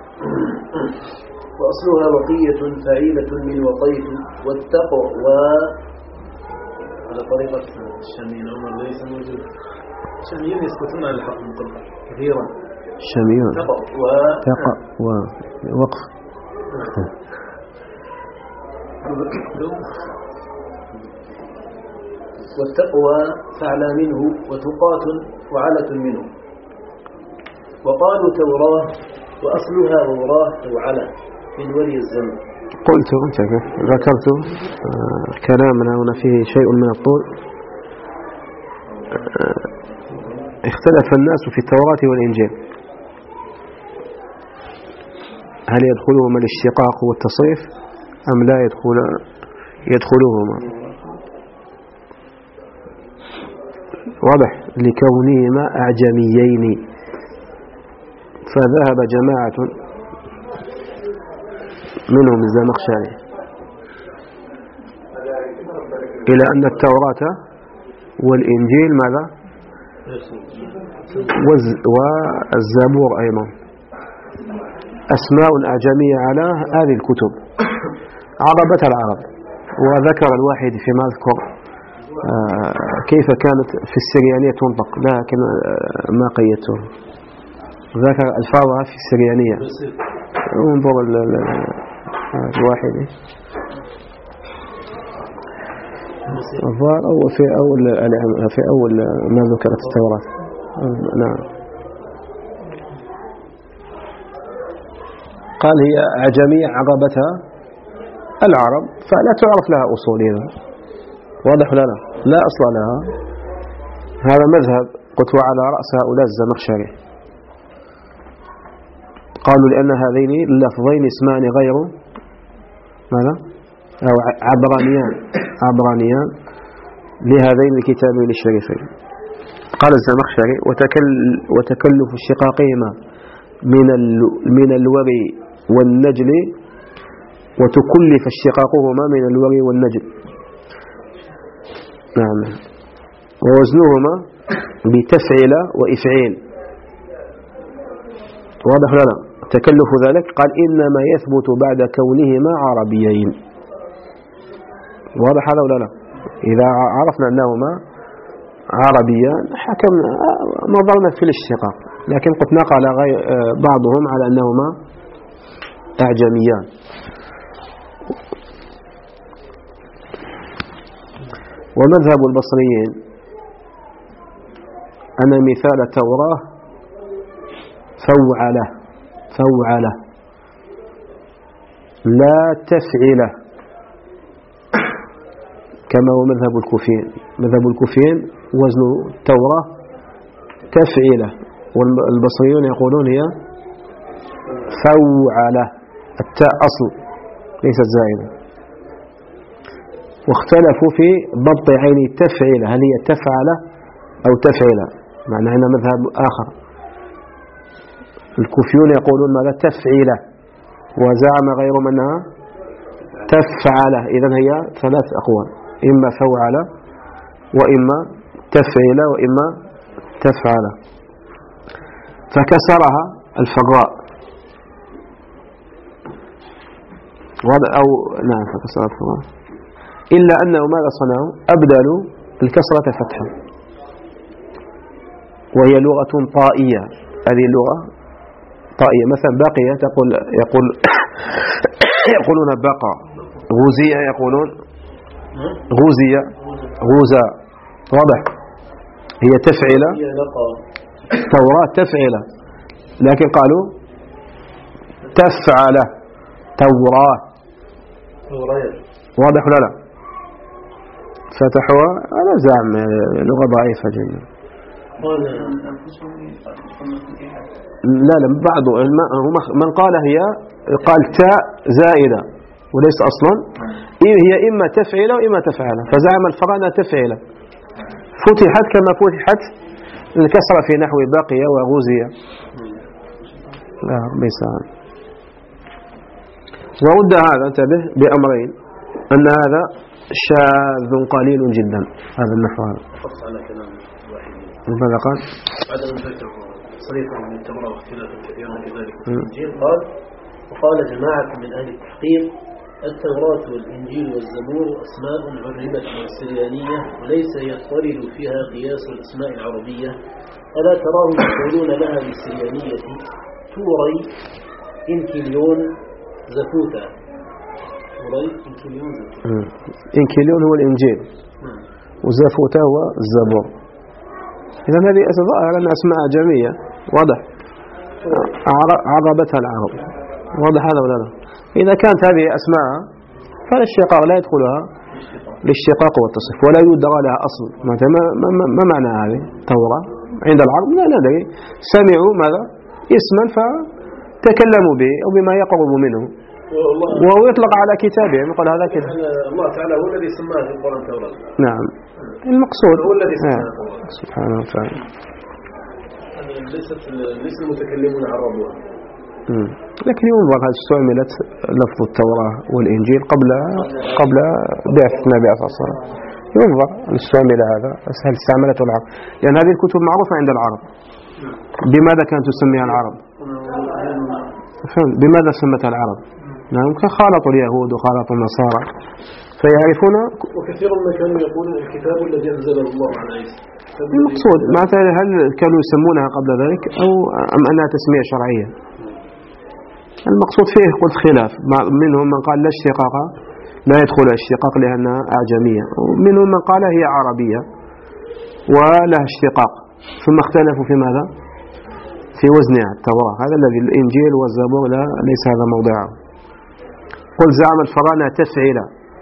وأصلها وقية فعيلة من وقيت والتقوى على طريقة الشاميين. عمر ليس موجود. الشاميين يسكتون على الحق المقدر كثيرا. الشاميون تقوى تقوى وقف. والتقوى فعلى منه وتقاة وعلة منه. وقالوا توراه وأصلها وراه وعلى من ولي الزمن. قلت انتبه ذكرت آه كلامنا هنا فيه شيء من الطول. آه اختلف الناس في التوراة والإنجيل هل يدخلهما الاشتقاق والتصريف أم لا يدخل يدخلهما. واضح لكونهما أعجميين. فذهب جماعة منهم الزمخشري إلى أن التوراة والإنجيل ماذا والزبور أيضا أسماء أعجمية على هذه الكتب عربة العرب. وذكر الواحد فيما أذكر كيف كانت في السريانية تنطق، لكن ما قيدته. ذكر ألفاظها في السريانية. انظر الواحد الظاهر أو في أول في أول ما ذكرت التوراة. نعم. قال هي أعجمية عربتها العرب فلا تعرف لها أصول. إذا واضح لنا لا أصل لها. هذا مذهب قلت على رأس هؤلاء الزمخشري. قالوا لأن هذين اللفظين اسمان غير ماذا أو عبرانيان عبرانيان لهذين الكتابين الشريفين. قال الزمخشري وتكل وتكلف اشتقاقهما من من الوري والنجل وتكلف اشتقاقهما من الوري والنجل. نعم. ووزنهما بتفعل وإفعيل. واضح لنا تكلف ذلك. قال إنما يثبت بعد كونهما عربيين. واضح هذا ولا لا؟ إذا عرفنا أنهما عربيان حكمنا نظرنا في الاشتقاق، لكن قد نقل بعضهم على أنهما أعجميان. ومذهب البصريين أن مثال التوراة فوعله فوعله لا تفعله، كما هو مذهب الكوفيين. مذهب الكوفيين وزن التوراة تفعله، والبصريون يقولون هي فوعله، التاء أصل ليست زائدة. واختلفوا في ضبط عين تفعله، هل هي تفعل أو تفعل، معنى هنا مذهب آخر. الكوفيون يقولون ماذا تفعل، وزعم غيرهم أنها تفعل. إذن هي ثلاث أقوال، إما فوعل وإما تفعل وإما تفعل. فكسرها الفراء أو نعم فكسرها الفراء، إلا أنه ماذا صنعوا؟ أبدلوا الكسرة فتحا، وهي لغة طائية. هذه اللغة طائية. مثلا باقية تقول يقول يقولون بقى، غوزية يقولون غوزية، غوزا. واضح؟ هي تفعل، توراة تفعل، لكن قالوا تفعل توراة. واضح ولا لا؟ فتحوا على زعم لغة ضعيفة جدا. لا لا بعض من قال هي قال تاء زائدة وليس أصلا، هي إما تفعل وإما تفعل، فزعم الفراعنة تفعل فتحت كما فتحت الكسرة في نحو باقية وغوزية. لا ليس. ورد هذا انتبه بأمرين، أن هذا شاذ قليل جدا هذا النحو هذا. على كلام ماذا قال؟ عدم ذكر صريحا من التوراة واختلافا كثيرا كذلك في الإنجيل. قال وقال جماعة من أهل التحقيق التوراة والإنجيل والزبور أسماء عربت من السريانية وليس يضطرد فيها قياس الأسماء العربية، ألا تراهم يقولون لها بالسريانية توري إنكليون زفوتا. توري إنكليون زفوتا. إنكليون هو الإنجيل وزفوتا هو الزبور. إذا هذه ظاهر أن أسماء جميع. واضح؟ عربتها العرب. واضح هذا ولا لا؟ إذا كانت هذه أسماء فالاشتقاق لا يدخلها الاشتقاق والتصف، ولا يدرى لها أصل. ما, ما, ما معنى هذه توراة عند العرب؟ لا ندري، سمعوا ماذا اسما فتكلموا به أو بما يقرب منه، وهو يطلق على كتابهم يقول هذا كتاب. الله تعالى هو الذي سماه في القرآن توراة. نعم المقصود هو الذي سماه سبحانه وتعالى. ليست ليس المتكلمون عربوها، لكن ينظر هل استعملت لفظ التوراة والإنجيل قبل قبل بعثة النبي صلى الله عليه وسلم. ينظر هل استعمل هذا، هل استعملته العرب، لأن هذه الكتب معروفة عند العرب. بماذا كانت تسميها العرب؟ بماذا سمتها العرب؟ نعم، خالطوا اليهود وخالطوا النصارى فيعرفون. وكثير ما كانوا يقولون الكتاب الذي أنزله الله على عيسى. المقصود معناتها هل كانوا يسمونها قبل ذلك أو أم أنها تسمية شرعية؟ المقصود فيه قلت خلاف، منهم من قال لا اشتقاق، لا يدخل اشتقاق لأنها أعجمية، ومنهم من قال هي عربية ولها اشتقاق، ثم اختلفوا في ماذا؟ في وزنها. التوراة هذا الذي الإنجيل والزبور لا ليس هذا موضعه. قل زعم الفراعنة تفعل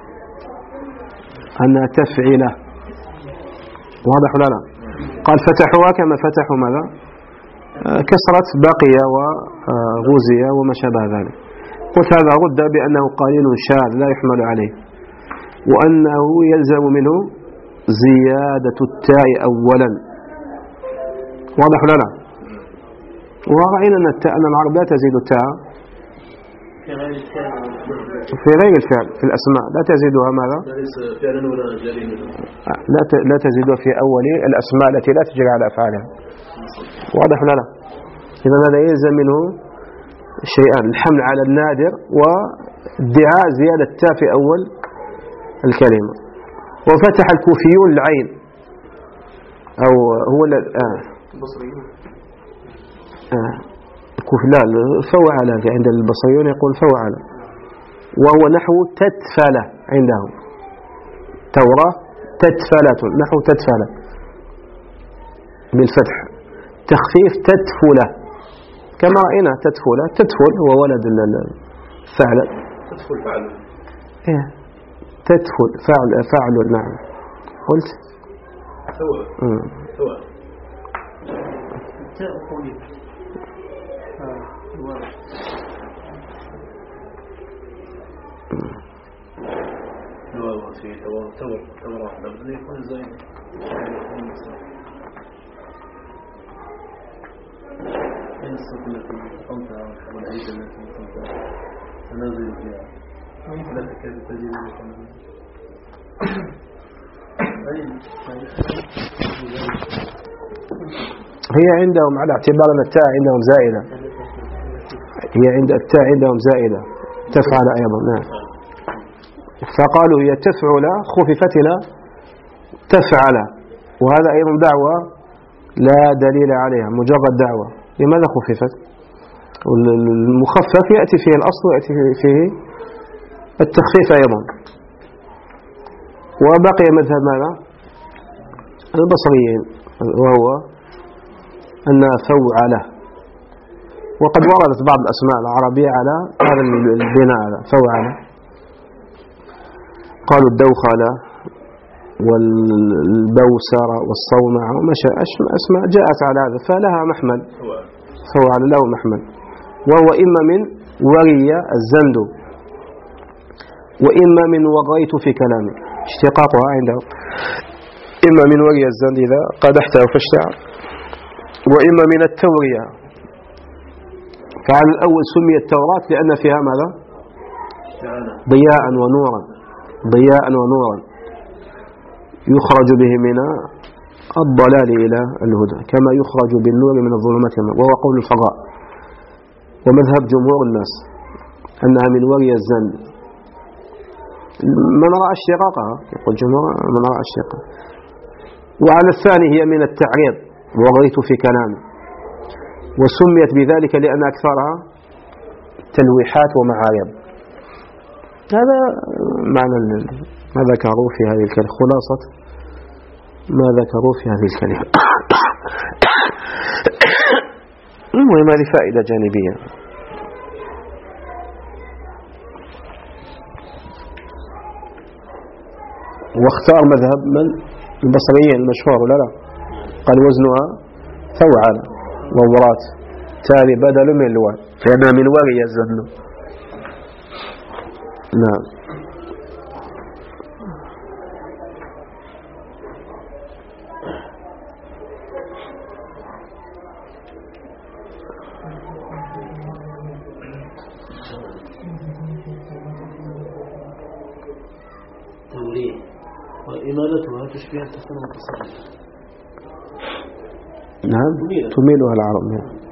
أنها تفعل، واضح ولا لا؟ قال فتحوها كما فتحوا ماذا؟ كسرت باقية وغوزية وما شابه ذلك. قلت هذا رد بأنه قليل شاذ لا يحمل عليه، وأنه يلزم منه زيادة التاء أولا، واضح ولا لا؟ ورأينا أن التاء أن العرب لا تزيد التاء في غير الفعل، في الأسماء لا تزيدها ماذا؟ لا لا تزيدها في أول الأسماء التي لا تجري على أفعالها، واضح ولا لا؟ إذا هذا يلزم منه شيئان: الحمل على النادر وادعاء زيادة التاء في أول الكلمة. وفتح الكوفيون العين، أو هو آه آه لا فوعل عند البصريون يقول فوعل، وهو نحو تتفلة عندهم، توراة تتفلة، نحو تتفلة بالفتح، تخفيف تتفلة كما رأينا. تتفلة تتفل هو ولد الفعل، تتفل فعل، إيه تتفل فعل فعل. نعم قلت سواء سواء هي عندهم على اعتبار أن التاء عندهم زائدة، هي عند التاء عندهم زائدة تفعل أيضا. نعم، فقالوا هي تفعل خففت إلى تفعل، وهذا أيضا دعوة لا دليل عليها، مجرد دعوة. لماذا خففت؟ المخفف يأتي فيه الأصل ويأتي فيه التخفيف أيضا. وبقي مذهب ماذا؟ البصريين، وهو أن فوعله، وقد وردت بعض الأسماء العربية على هذا البناء، فوعله. قالوا الدوخلة والبوسرة والصومعة ومشى أسماء جاءت على هذا، فلها محمل، فوعل له محمل. وهو إما من وري الزند وإما من وغيت في كلامي، اشتقاقها عنده إما من وري الزند إذا قدحته فاشتعل، وإما من التورية. فعلى الأول سمي التوراة لأن فيها ماذا؟ ضياء ونورا، ضياء ونورا يخرج به من الضلال إلى الهدى، كما يخرج بالنور من الظلمات، وهو قول الفقهاء ومذهب جمهور الناس أنها من وري الزند. من رأى اشتقاقها يقول جمهور من رأى اشتقاقها. وعلى الثاني هي من التعريض، وغيت في كلامي، وسميت بذلك لأن أكثرها تلويحات ومعايب. هذا معنى ما ذكروا في هذه الكلمة، خلاصة ما ذكروا في هذه الكلمة. المهم هذه فائدة جانبية. واختار مذهب من البصريين المشهور ولا لا؟ قال وزنها فوعل وورات، تالي بدل من الواو لأنها من وري الزند. نعم. توريه وإمالة تشبيها تكون متصلة. نعم تميلها العرب. نعم.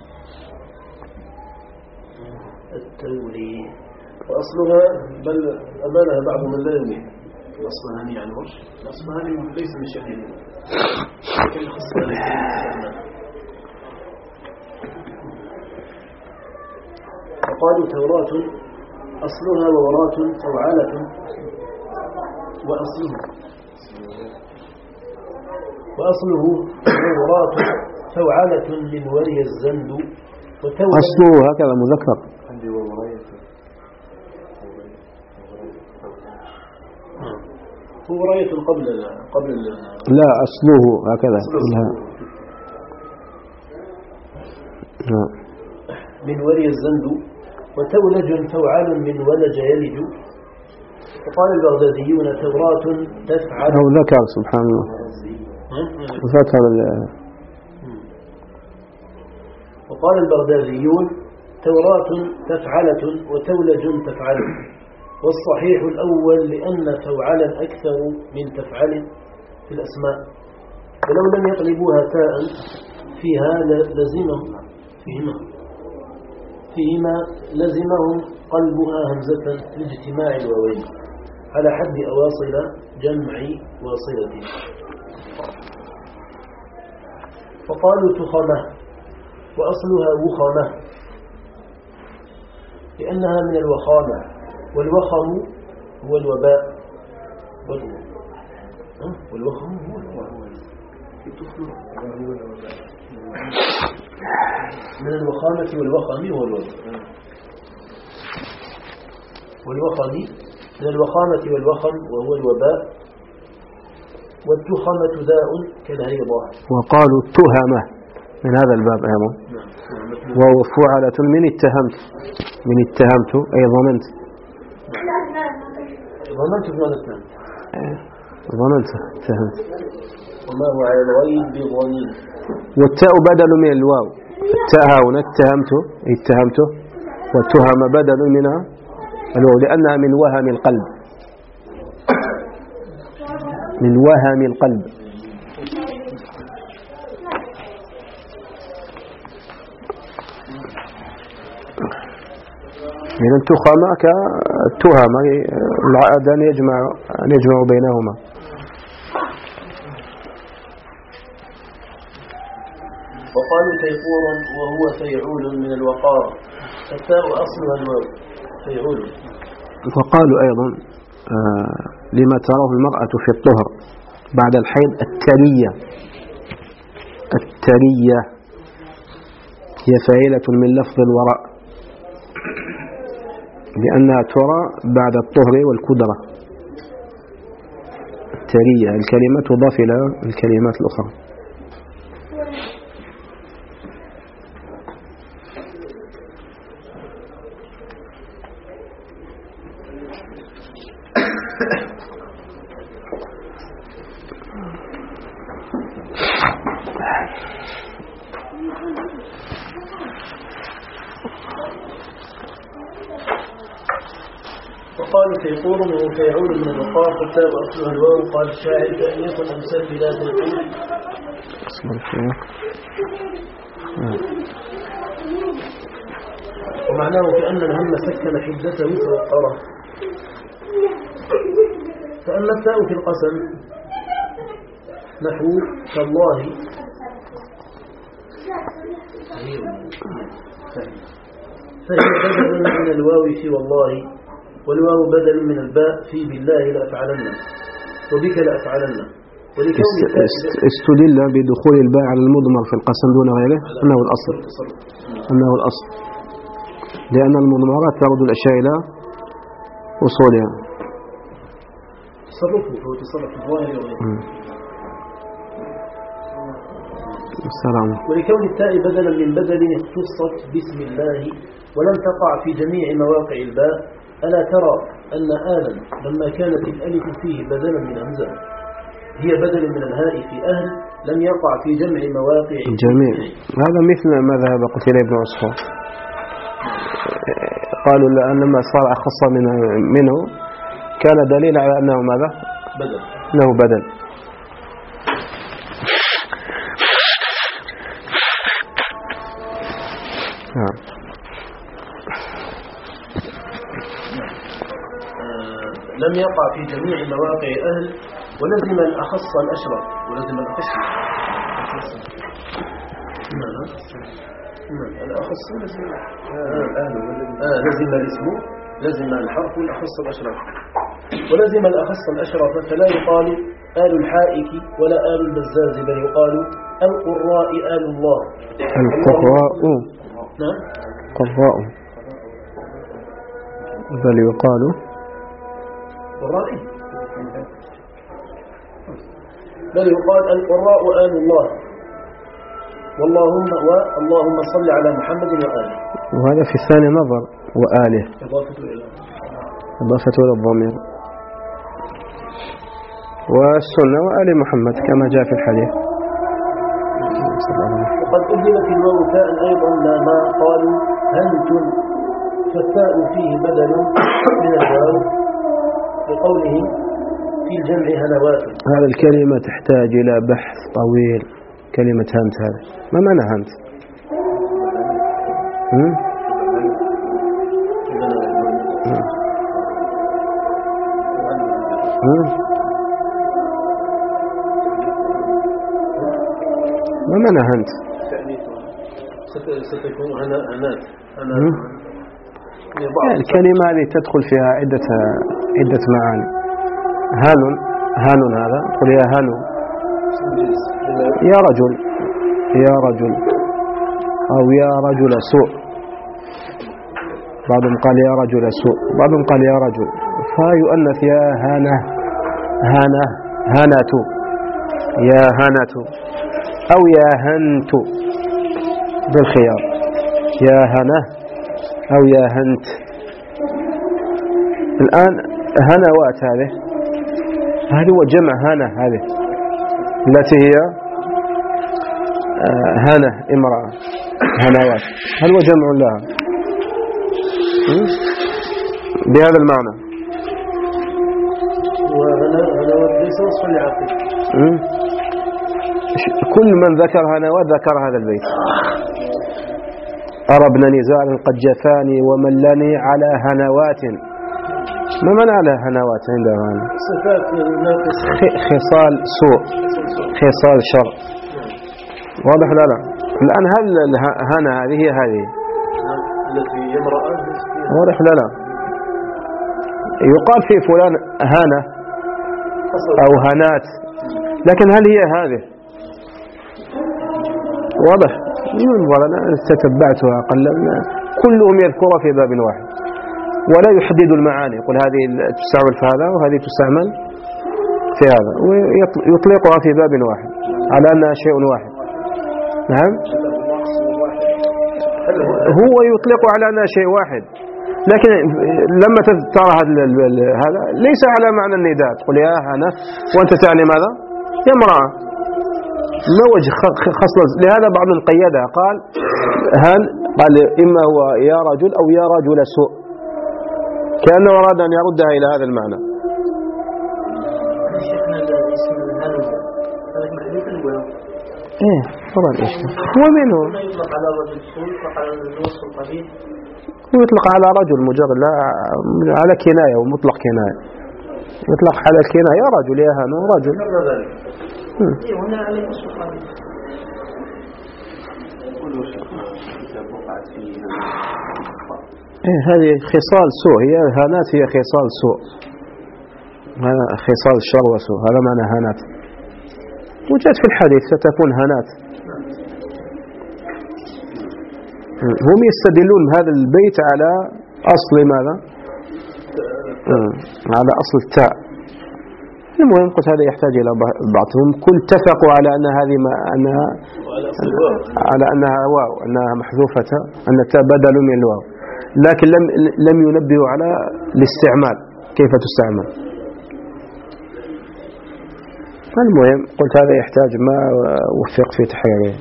التولي وأصلها بل أمانها بعض من لا يميل الأصلهاني عن ورش. الأصلهاني ليس من شأنه لكن خصنا لكي وقالوا توراة أصلها ووراة فوعالة وأصله وأصله ووراة فوعالة من وري الزند أصله هكذا مذكر. هو وراية قبل قبل لا أصله هكذا من وري الزند وتولج فوعال من ولج يلج. وقال البغداديون توراة تفعل أو ذكر سبحان الله ذكر. وقال البغداديون توراة تفعلة وتولج تفعل. والصحيح الأول لأن فوعلا أكثر من تفعل في الأسماء ولو لم يقلبوها تاء فيها لزمهم فيهما فيهما لزمهم قلبها همزة لاجتماع الواوين على حد أواصل جمع واصلة. فقالوا تخمة وأصلها وخمة لأنها من الوخامة والوخم هو الوباء والوخم هو الوباء من الوخامة والوخم هو الوباء والوخم من الوخامة والوخم وهو الوباء والتخمة داء كالهيضة. وقالوا التهمة من هذا الباب أيضا وفعلة من اتهمت من اتهمت أي ظننت ظننت بماذا ظننت اتهمت وما هو على الغيب بظنين. والتاء بدل من الواو. التاء هنا اتهمت اتهمته والتهم بدل منها الواو لأنها من وهم القلب من وهم القلب. إذن تخمة كالتهم العقد أن يجمع أن يجمع بينهما. وقالوا تيقور وهو فيعول من الوقار التاء أصلها الواو فيعول. وقالوا أيضا آه لما تراه المرأة في الطهر بعد الحيض الترية الترية هي فاعلة من لفظ الوراء لأنها ترى بعد الطهر والكدرة. الترية الكلمة تضاف إلى الكلمات الأخرى. وقالوا تيقور وهو فيعول من الوقار فالتاء أصلها الواو. قال الشاعر كأن يكن أمثال بلا تيقور ومعناه كأن الهم سكن حدته فوقره. فأما التاء في القسم نحو كالله فهي بدل من الواو في والله والواو بدل من الباء في بالله لأفعلن وبك لأفعلن. استدل بدخول الباء على المضمر في القسم دون غيره أنه الأصل أنه الأصل لأن المضمرات ترد الأشياء إلى أصولها. تصرفه هو تصرف الظاهر وغيره. السلام. ولكون التاء بدلا من بدل اختصت باسم الله ولم تقع في جميع مواقع الباء. ألا ترى أن آلا لما كانت الألف فيه بدلا من همزة هي بدل من الهاء في أهل لم يقع في جمع مواقع جميع. هذا مثل ما ذهب قلت إليه ابن عصفور. قالوا لأن لما صار أخص منه كان دليل على أنه ماذا؟ بدل. أنه بدل نعم. لم يقع في جميع مواقع أهل ولزم الأخص الأشرف ولزم الأخص الأخص لزم آه لزم الاسم لزم الحرف الأخص الأشرف ولزم الأخص الأشرف فلا يقال آل الحائك ولا آل البزاز بل يقال القراء آل الله القراء نعم قراء بل يقال قراء بل يقال القراء آل الله واللهم واللهم صل على محمد وآله. وهذا في الثاني نظر وآله إضافة إلى إضافة إلى الضمير. والسنة وآل محمد كما جاء في الحديث. وقد أجلت الواو تاء أيضا لا ما قالوا هنتم فالتاء فيه بدل من الواو لقوله في الجمع هنوات. هذه الكلمة تحتاج إلى بحث طويل. كلمة هنت هذه ما معنى هنت؟ هم؟ هم؟ ما معنى هنت؟ ستكون هنات. يعني الكلمة هذه تدخل فيها عدة عدة معاني. هان هان هذا قل يا هانو يا رجل يا رجل أو يا رجل سوء. بعضهم قال يا رجل سوء بعضهم قال يا رجل فيؤنث يا هانة هانة هانة يا هانة أو يا هنت بالخيار يا هنة أو يا هنت. الآن هنوات هذه هذا هو جمع هانة هذه التي هي هانة امرأة هنوات هل هو جمع لها بهذا المعنى؟ وهنوات ليس وصفا لعقل. كل من ذكر هنوات ذكر هذا البيت. أرى ابن نزار قد جفاني وملني على هنوات. ما معنى على هنوات عنده هنا؟ صفات خصال سوء خصال شر. واضح لا لا. الآن هل هنا هذه هي هذه التي يمرأ واضح لا لا. يقال في فلان هانة أو هنات لكن هل هي هذه؟ واضح. ينظر أنا استتبعتها قلبنا كلهم يذكر في باب واحد ولا يحدد المعاني يقول هذه تستعمل في هذا وهذه تستعمل في هذا ويطلقها في باب واحد على أنها شيء واحد. نعم هو يطلق على أنها شيء واحد لكن لما ترى هذا ليس على معنى النداء تقول يا هنا وأنت تعني ماذا؟ يا امرأة. ما وجه خصلة لهذا بعض القيادة قال هل قال إما هو يا رجل أو يا رجل سوء كأنه أراد أن يردها إلى هذا المعنى. إيه طبعا إيش هو منه يطلق على رجل سوء وعلى الوصف القبيح ويطلق على رجل مجرد لا على كناية ومطلق كناية يطلق على الكناية يا رجل يا هانو رجل. إيه هنا على الوصف القبيح. إيه هذه خصال سوء هي هانات هي خصال سوء هذا خصال شر وسوء هذا معنى هانات. وجدت في الحديث ستكون هانات. هم يستدلون بهذا البيت على أصل ماذا؟ على أصل التاء. المهم قلت هذا يحتاج إلى بعضهم كل اتفقوا على أن هذه ما أنها على أنها واو أنها محذوفة أن التاء بدل من الواو لكن لم لم ينبهوا على الاستعمال كيف تستعمل. المهم قلت هذا يحتاج ما وفق في تحريره.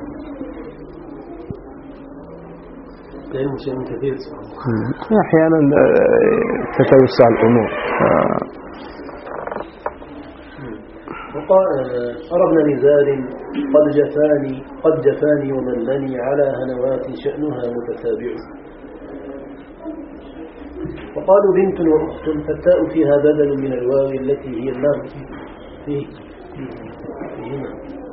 أحيانا تتوسع الأمور. أربنا نزار قد جفاني قد جفاني وملني على هنوات شأنها متتابع. وقالوا بنت وأخت فالتاء فيها بدل من الواو التي هي اللام فيه فيهما.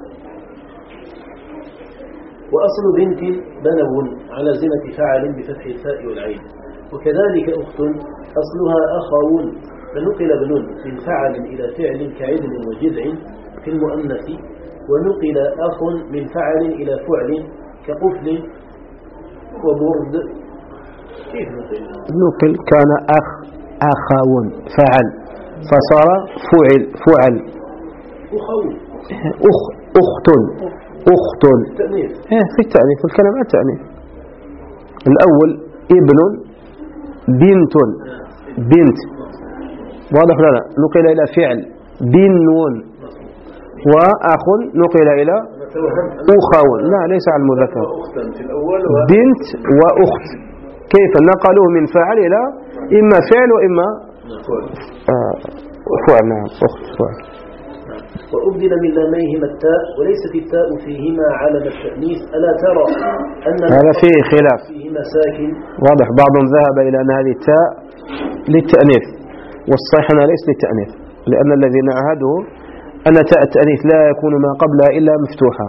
وأصل بنت بنو على زمة فعل بفتح التاء والعين. وكذلك أخت أصلها أخو فنقل ابن من فعل إلى فعل كعدل وجذع في المؤنث، ونقل أخ من فعل إلى فعل كقفل وبرد. كيف نقل؟ نقل كان أخ أخاون فعل فصار فعل فعل أخو أخ أخت أخت التأنيث في التأنيث الكلمات التأنيث. الأول ابن بنت بنت واضح لنا نقل إلى فعل بنون، وأخ نقل إلى أخو لا ليس على المذكر بنت وأخت كيف نقلوه من فعل إلى إما فعل وإما آه فعل. نعم أخت فعل. وأبدل من لاميهما التاء وليست التاء فيهما علم التأنيث. ألا ترى أن هذا فيه خلاف فيهما ساكن؟ واضح بعضهم ذهب إلى أن هذه التاء للتأنيث والصحيح أنها ليس للتأنيث، لأن الذي نعهده أن تاء التأنيث لا يكون ما قبلها إلا مفتوحة،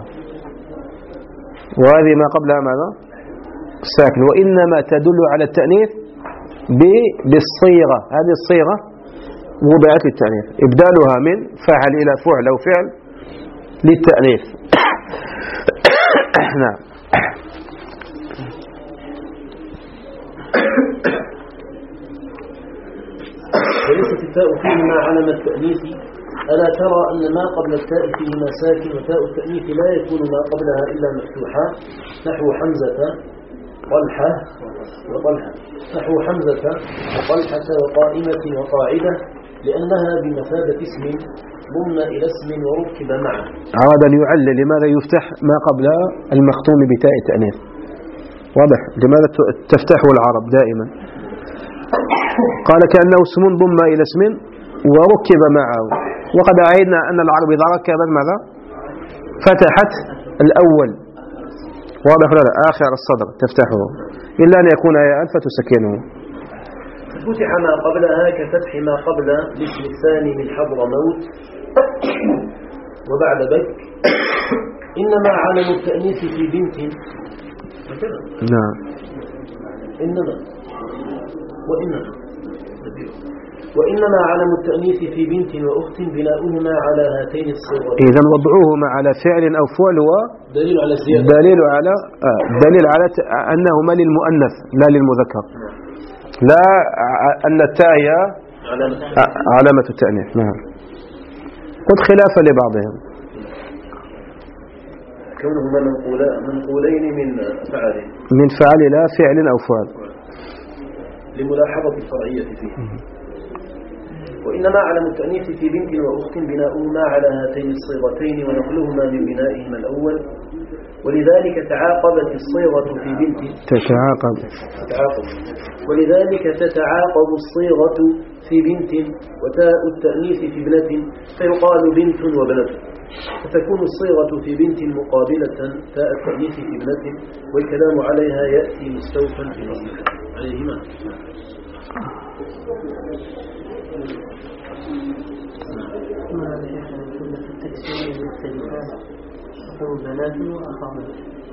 وهذه ما قبلها ماذا؟ ساكن، وإنما تدل على التأنيث بالصيغة. هذه الصيغة وضعت للتأنيث، إبدالها من فعل إلى فعل أو فعل للتأنيث. نعم. وليست التاء فيهما علم التأنيث. ألا ترى أن ما قبل التاء فيهما ساكن، وتاء التأنيث لا يكون ما قبلها إلا مفتوحا، نحو حمزة طلحة وطلحة نحو حمزة وطلحة وقائمة وقاعدة، لأنها بمثابة اسم ضم إلى اسم وركب معه. أراد أن يعلل لماذا يفتح ما قبل المختوم بتاء التأنيث. واضح لماذا تفتحه العرب دائما. قال كأنه اسم ضم إلى اسم وركب معه، وقد عيدنا أن العرب إذا ركبت ماذا فتحت الأول. واضح لا آخر الصدر تفتحه إلا أن يكون ياء فتسكنه. فتح ما قبلها كفتح ما قبل الاسم الثاني من حضر موت وبعد بك. إنما علم التأنيث في بنت. نعم. إنما وإنما وإنما علم التأنيث في بنت وأخت بناؤهما على هاتين الصيغتين. إذن وضعوهما على فعل أو فعل هو دليل على الزيادة، دليل على آه دليل على أنهما للمؤنث لا للمذكر، لا أن التاء هي علامة التأنيث. نعم. قد خلافا لبعضهم كونهما منقولين من فعل من فعل لا فعل أو فعل لملاحظة الفرعية فيه. وإنما علم التأنيث في بنت وأخت بناؤهما على هاتين الصيغتين ونقلهما من بنائهما الأول، ولذلك تعاقبت الصيغة في بنت تتعاقب تتعاقب ولذلك تتعاقب الصيغة في بنت وتاء التأنيث في ابنة، فيقال بنت وبنت، فتكون الصيغة في بنت مقابلة تاء التأنيث في ابنة، والكلام عليها يأتي مستوفا في نصها عليهما. بنات وأخوات.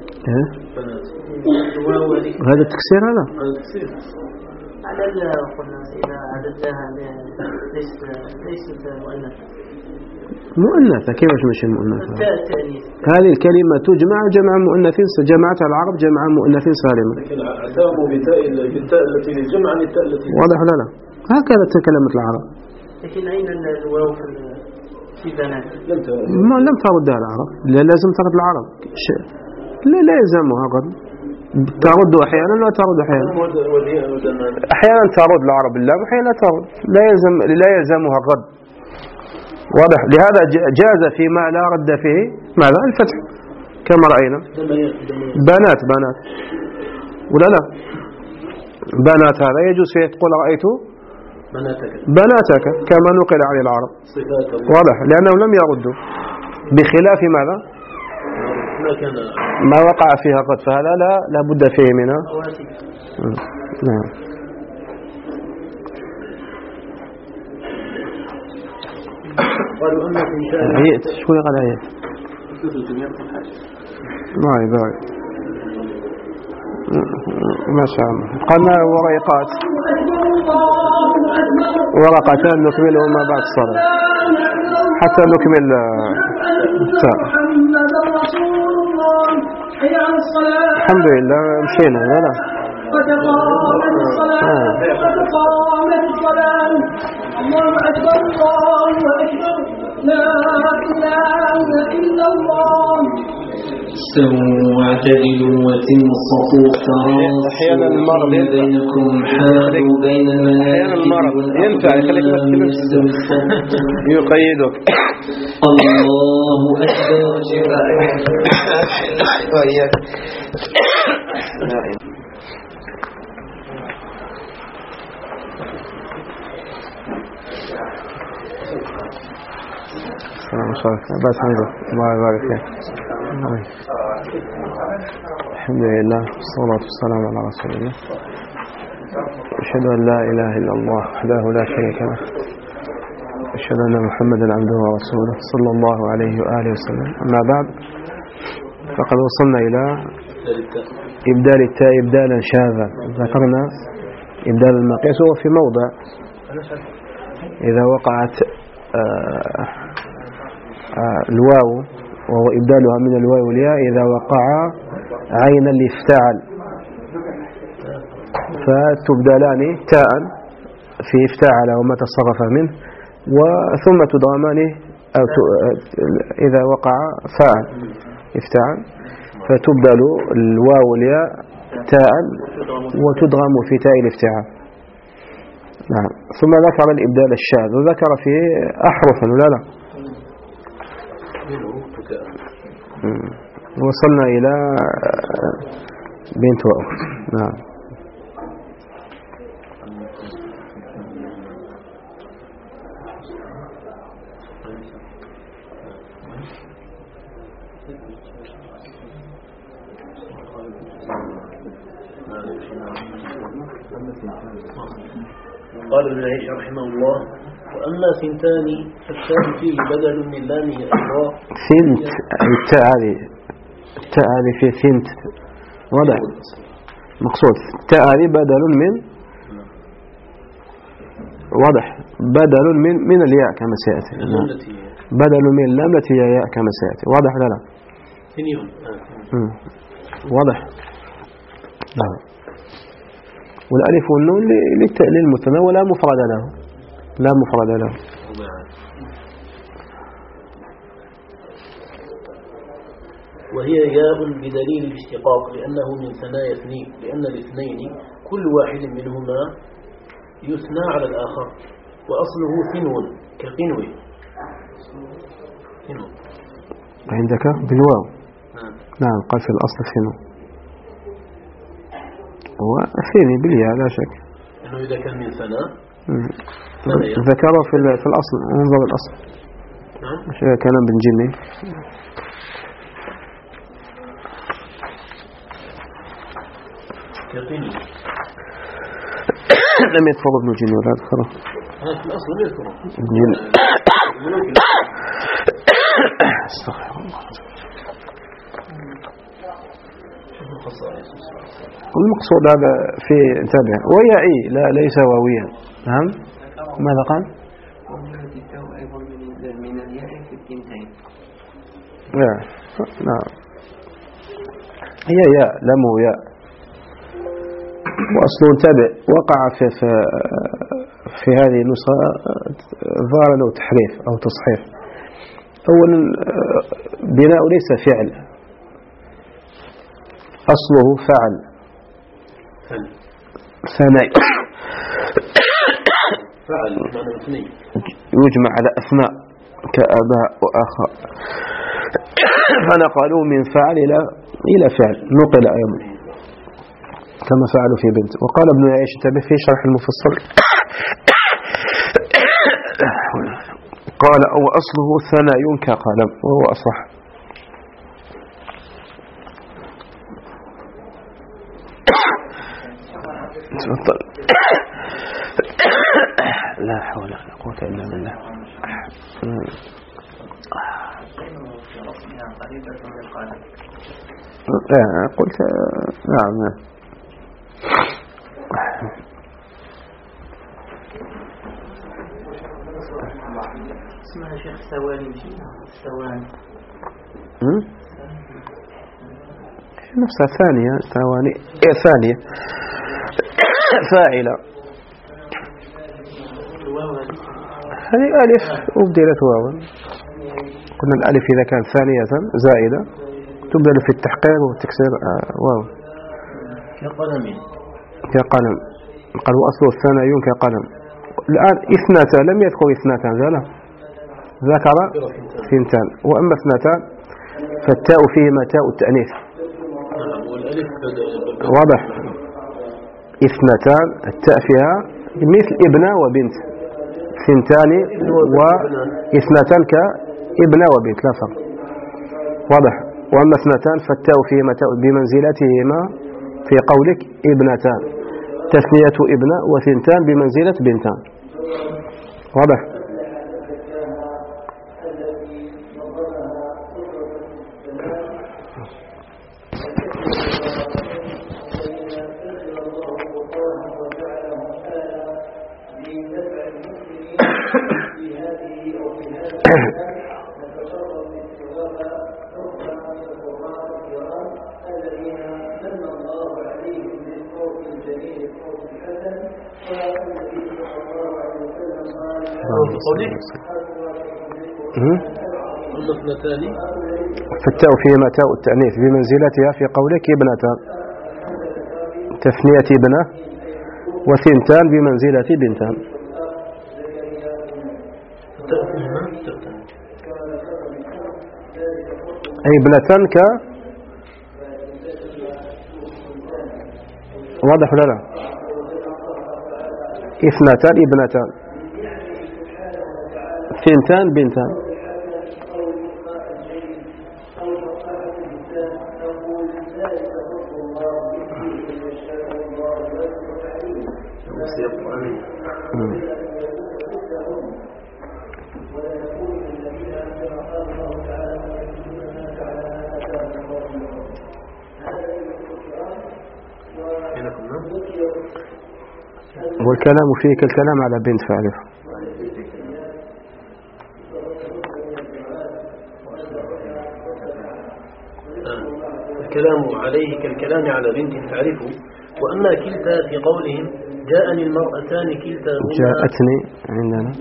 هذا التكسير هذا؟ على لا قلنا إذا عددناها ليست ليست مؤنثة. مؤنثة كيف مش مؤنثة؟ التأنيث. هذه الكلمة تجمع جمع مؤنث، جمعتها العرب جمع مؤنث سالم. لكن اعتبروا بتاء بالتاء التي للجمع عن التاء التي واضح ولا لا؟ هكذا تكلمت العرب. لكن أين الواو في بنات؟ ما لم تردها العرب، لا لازم ترد العرب شيء. لا لا يلزمها قد ترد أحيانا لا ترد أحيانا. أحيانا ترد العرب اللام أحيانا ترد، لا يلزم لا يلزمها قد. واضح. لهذا جاز فيما لا رد فيه ماذا الفتح كما رأينا. بنات بنات ولا لا؟ بنات هذا يجوز فيه تقول رأيت بناتك بناتك كما نقل عن العرب واضح لأنهم لم يردوا بخلاف ماذا ما وقع فيها قد فهذا لا لا بد فيه منه نعم قالوا أما في شأن هيئت شو قال هيئت ما يبغى ما شاء الله قلنا ورقات ورقتان نكملهما بعد الصلاة حتى نكمل التاء الحمد لله مشينا لا لا قد قامت الصلاة قد قامت الصلاة الله أكبر الله أكبر لا إله إلا الله استووا واعتدلوا واتموا الصفوف أحيانا المرض بينكم حاذوا بين أحيانا المرض ينفع يخليك ما تتكلمش يقيدك الله أكبر وإياك السلام عليكم بس حمد الله يبارك فيك الحمد لله والصلاة والسلام على رسول الله أشهد أن لا إله إلا الله وحده لا شريك له أشهد أن محمدا عبده ورسوله صلى الله عليه وآله وسلم أما بعد فقد وصلنا إلى إبدال التاء إبدالا شاذا ذكرنا إبدال المقياس هو في موضع إذا وقعت آه آه الواو وهو إبدالها من الواو والياء إذا وقع عينا لافتعل فتبدلان تاء في افتعل وما تصرف منه وثم تضامان أو إذا وقع فاء افتعل فتبدل الواو والياء تاء وتدغم في تاء الافتعال نعم. ثم ذكر الإبدال الشاذ وذكر فيه أحرفا ولا لا وصلنا إلى بنت وأخت نعم. قال ابن عيش رحمه الله وأما ثنتان فالثاني فيه بدل من لامه أخرى ثنت التاء هذه التاء هذه في ثنت وضع مقصود التاء هذه بدل من واضح بدل من من الياء كما سيأتي بدل من اللام التي هي ياء كما سيأتي واضح لا لا واضح نعم. والالف والنون للمثنى ولا مفرد له لا مفرد له وهي ياء بدليل الاشتقاق لأنه من ثنايا اثنين لأن الاثنين كل واحد منهما يثنى على الآخر وأصله ثنو كقنو ثنو عندك بالواو نعم نعم قال في الأصل ثنو وثاني بالياء لا شك أنه إذا كان من ثناء ذكره في في الأصل انظر الأصل نعم مش كلام بن جني كقنو لم يذكر ابن جني ولا ذكره هذا في الأصل لم يذكره ابن جني استغفر الله المقصود هذا في انتبه ويائي لا ليس واويا نعم ماذا قال من الياء في الثنتين نعم هي ياء لم ياء وأصل انتبه وقع في, في, في هذه النسخة ظاهر له تحريف أو تصحيف أولا بناء ليس فعل أصله فعل ثناء فعل يجمع على أثناء كأباء وآخاء فنقلوا من فعل إلى إلى فعل نقل أيضا كما فعلوا في بنت. وقال ابن عيش انتبه في شرح المفصل قال وأصله ثناء كقلم وهو أصح. تفضل. لا حول ولا قوة إلا بالله. قلت نعم. اسمها شيخ ثواني ثواني نفسها ثانية ثواني إيه ثانية فاعلة. هذه ألف أبدلت واو. قلنا الألف إذا كانت ثانية زائدة تبدل في التحقيق والتكسير واو. كقلم كقلم. قال وأصل الثناء كقلم. الآن اثنتان لم يذكر اثنتان ذلا ذكر ثنتان. وأما اثنتان فالتاء فيهما تاء التأنيث. واضح. اثنتان التاء فيها مثل ابنة وبنت. ثنتان واثنتان كابنة وبنت لا فرق. واضح. وأما اثنتان فالتاء فيهما تاء بمنزلتهما في قولك ابنتان. تثنية ابنة وثنتان بمنزلة بنتان. واضح. فالتاء فيهما تاء التأنيث بمنزلتها في قولك ابنتان. تثنية ابنة وثنتان بمنزلة بنتان. أي ابنتان ك واضح ولا لا؟ اثنتان ابنتان ثنتان بنتان. والكلام فيه كالكلام على بنت فعله. الكلام عليه كالكلام على بنت تعرفه. وأما كلتا في قولهم جاءني المرأتان كلتاهما جاءتني عندنا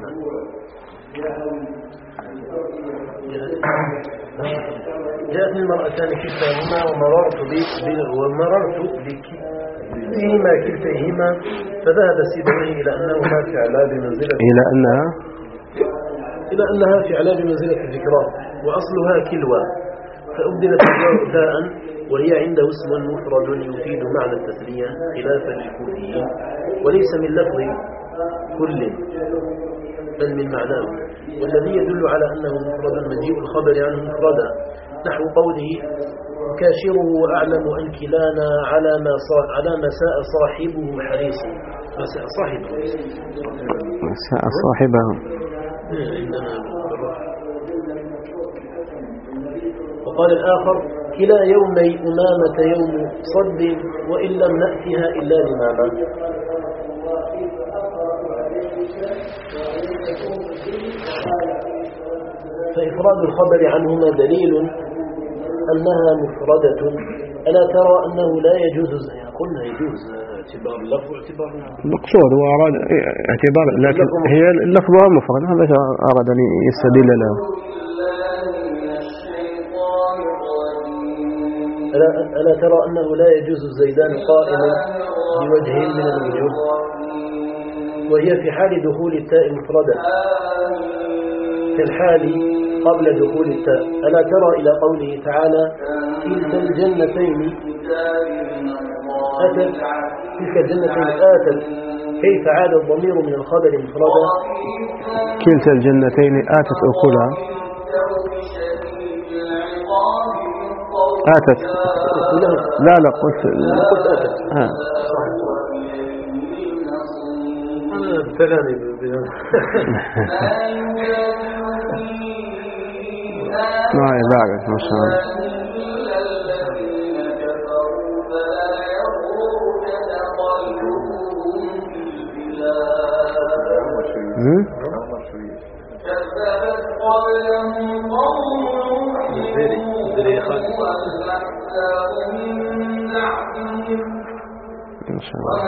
جاءتني المرأتان كلتاهما ومررت ومررت بهما كلتيهما فذهب السيبويه إلى أنهما فعلا بمنزلة إلى أنها إلى أنها فعلا بمنزلة الذكرى وأصلها كلوى فأبدلت الواو تاء وهي عنده اسم مفرد يفيد معنى التثنية خلافا للكوفيين وليس من لفظ كل بل من معناه. والذي يدل على أنه مفرد مجيء الخبر عنه مفردا نحو قوله كاشره وأعلم أن كلانا على ما على ما ساء صاحبه حريص. ما ساء صاحبه ما ساء صاحبه عندنا. وقال الآخر كلا يومي أمامة يوم صد وإن لم نأتها إلا لماما. فإفراد الخبر عنهما دليل أنها مفردة. ألا ترى أنه لا يجوز قلنا يجوز اعتبار اللفظ واعتبار المقصود وأراد اعتبار لكن هي اللفظ مفرد. هذا أراد أن يستدل له. ألا, ألا ترى أنه لا يجوز الزيدان قائما بوجه من الوجوه وهي في حال دخول التاء مفردة في الحال قبل دخول التاء. ألا ترى إلى قوله تعالى تلك الجنتين أتت تلك الجنتين آتت كيف عاد الضمير من الخبر مفردا؟ كلتا الجنتين آتت أكلها. آتت لا لا قلت قلت آتت آه. بتغني ما يبارك ما شاء الله. إن شاء الله.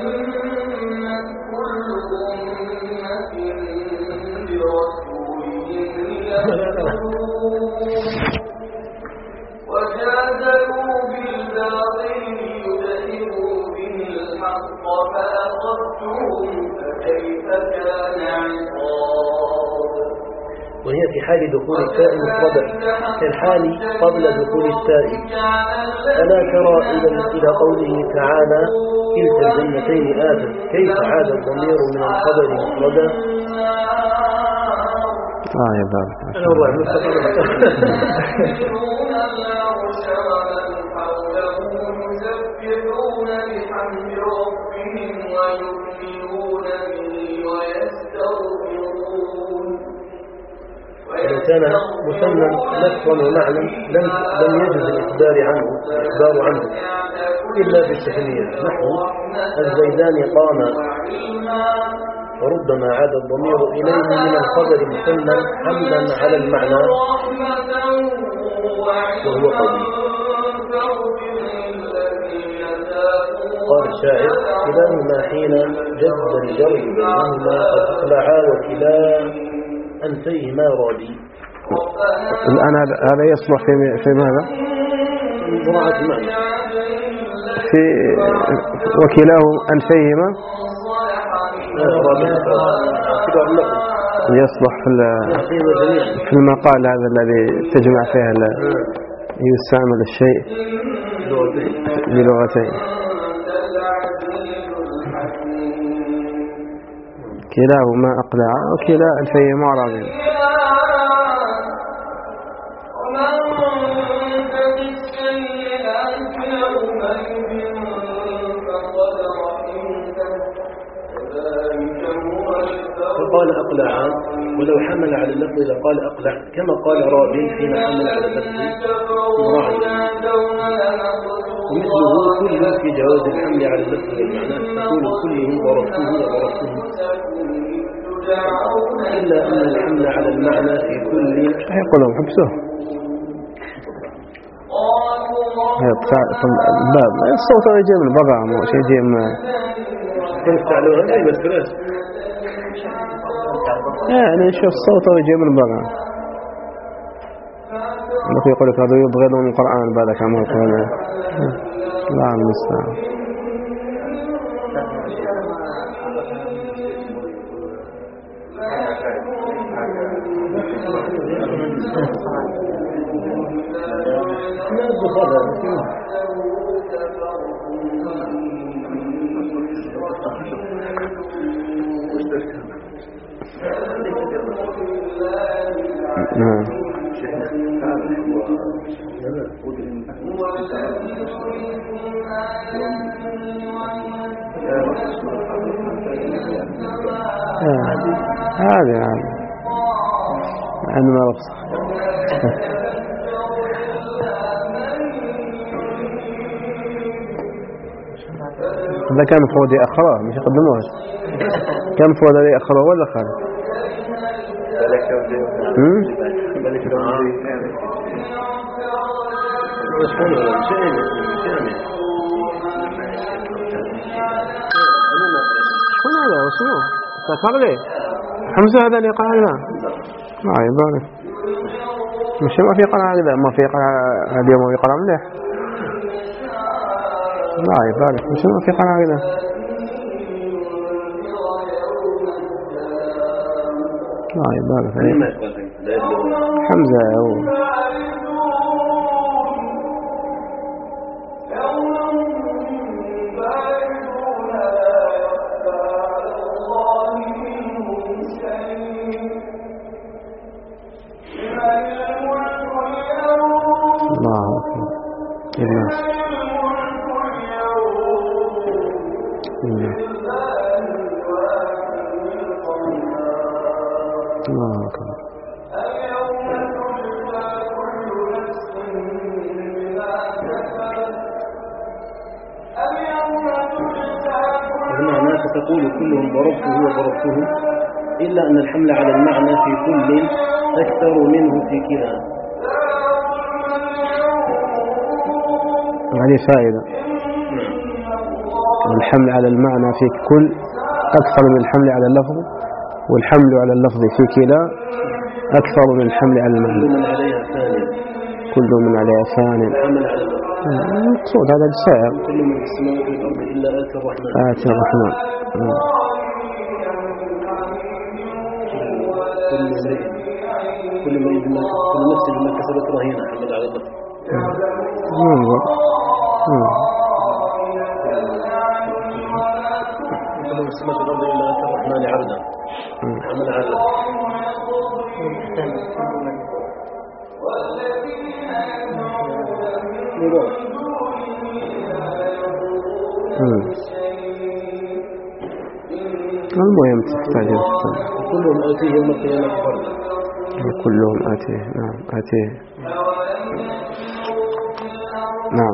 وجادلوا بالباطل ليدحضوا به الحق فأخذتهم فكيف كان عقاب. وهي في حال دخول التاء مفردا كالحال قبل دخول التاء. ألا ترى إلى قوله تعالى كلتا الجنتين آتت كيف عاد الضمير من الخبر مفردا؟ آه يا بابا أنا والله ولو كان مثنى لفظا ومعنى لم لم يجوز الإخبار عنه الإخبار عنه إلا بالتثنية نحو الزيدان قاما، وربما عاد الضمير إليه من الخبر مثنى حملا على المعنى وهو قوي. قال الشاعر كلاهما حين جد الجري بينهما قد اقلعا وكلا أنفيهما رادي. الآن هذا يصلح في في ماذا؟ مراعاة المعنى في وكلاه أنفيهما يصلح في في المقال هذا الذي تجمع فيه يستعمل الشيء بلغتين. كلاهما أقلع وكلا أنفيهما راضي. فقال أقلع ولو حمل على اللفظ لقال أقلع كما قال رابي حين حمل على اللفظ مراعي. ومثله كل في جواز الحمل على اللفظ والمعنى تقول كلهم ضربته وضربته إلا أن الحمل على المعنى في كل يقولون حبسوه الباب الصوت يجي من البقع مو شيء يجي من يستعلوها أي مسكرات يعني شوف الصوت يجي من البقع. لكن يقول لك هذا يبغضون القرآن بعد كما يقول لا المستعان. نعم هذا يعني عندما رخصة إذا كان مفروض يأخره مش يقدموه. كان مفروض يأخره ولا خالد؟ شكون هذا وشنو تفكر لي حمزة هذا اللي قال لنا ما يبالك مش ما في قناة كذا ما في قناة اليوم ما في قناة مليح لا يبالك مش ما في قناة كذا لا يبالك حمزة هو الله أكبر. بمعنى فتقول كلهم ضربته وضربته إلا أن الحمل على المعنى في كل أكثر منه في كلا. هذه فائدة. الحمل على المعنى في كل أكثر من الحمل على اللفظ، والحمل على اللفظ في كلا أكثر من الحمل على المعنى. كل من عليها فان. كل من عليها فان. الحمل على اللفظ. المقصود هذا السائر. كل من في السماوات والأرض إلا آتي الرحمن. آتي الرحمن. كل من كل نفس بما كسبت رهينة. حمل على اللفظ. انظر. كل من في السماوات والأرض إلا آتي الرحمن عبدا. حمل على اللفظ. المهم تحتاج كلهم آتيه يوم القيامة فردا. كلهم آتيه. نعم آتيه. نعم.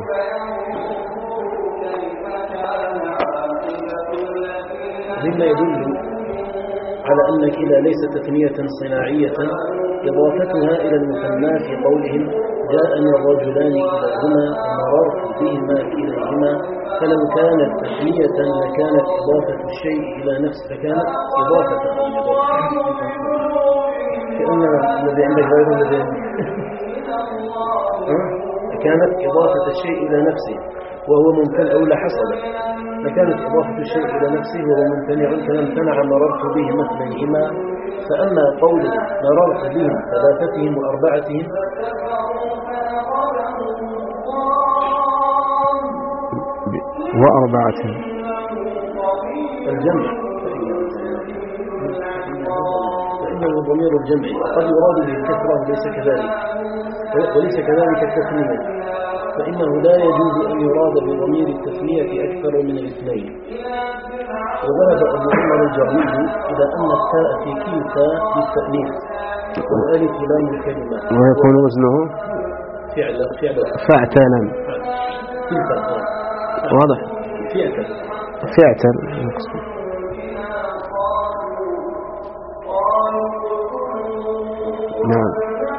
مما يدل على أن كلا ليس تثنية صناعية إضافتها إلى المثنى في قولهم جاءني الرجلان كلاهما ومررت بهما كليهما، فلو كانت تثنية لكانت إضافة الشيء إلى نفس فكانت إضافة كأن الذي عندك غير الذي كانت إضافة الشيء إلى نفسه وهو ممتنع أو لا حصل، فكانت إضافة الشيء إلى نفسه وهو ممتنع فامتنع مررت به مثليهما. فأما قول مررت بهم ثلاثتهم وأربعتهم وأربعتهم الجمع فإنه ضمير الجمع قد يراد به الكثرة وليس كذلك وليس كذلك التثنية، فإنه لا يجوز أن يراد بضمير التثنية أكثر من الاثنين. وذهب أبو عمر الجرمي إلى أن التاء في كلتا للتأنيث والألف لام الكلمة ويكون وزنه فعل فعل فاعتلا. كلتا واضح. فعل فاعتل. نعم.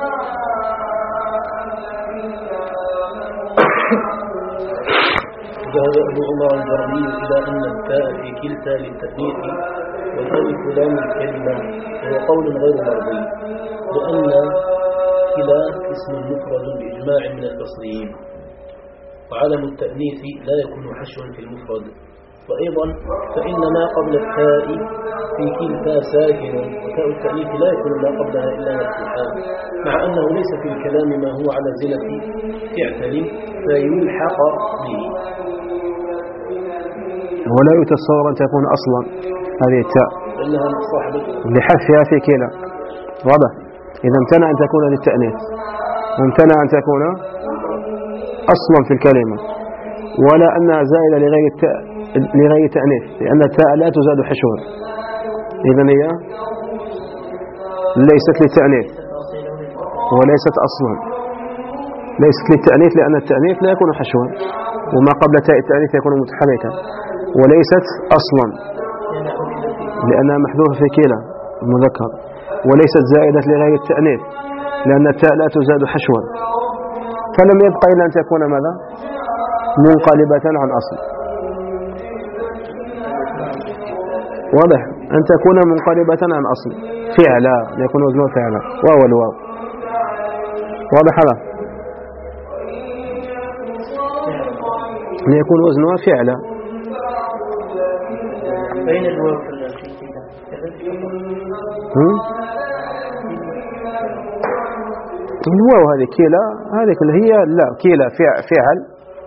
ذهب أبو عمر الجرمي إلى أن التاء في كلتا للتأنيث والألف لام الكلمة وهو قول غير مرضي، لأن كلا اسم مفرد بإجماع من البصريين، وعلم التأنيث لا يكون حشوا في المفرد. وأيضا فإن ما قبل التاء في كلتا ساكن، وتاء التأنيث لا يكون ما قبلها إلا مفتوحا، مع أنه ليس في الكلام ما هو على زنة فعل فيلحق به، ولا يتصور أن تكون أصلا هذه التاء لأنها صاحبة لحذفها في كلا. واضح. إذا امتنع أن تكون للتأنيث وامتنع أن تكون أصلا في الكلمة، ولا أنها زائلة لغير التاء لغير تأنيث، لأن التاء لا تزاد حشوا، إذن هي ليست للتأنيث وليست أصلا. ليست للتأنيث لأن التأنيث لا يكون حشوا، وما قبل تاء التأنيث يكون متحركا، وليست أصلا لأنها محذوفة في كلا المذكر، وليست زائدة لغير التأنيث لأن التاء لا تزاد حشوا، فلم يبقى إلا أن تكون ماذا؟ منقلبة عن أصل. واضح. أن تكون منقلبة عن أصل فعلا يكون وزنه فعلا وهو الواو. واضح هذا؟ يكون وزنها فعلا. بين الواو في الواو هذه كيلا، هذه اللي هي لا كيلا فعل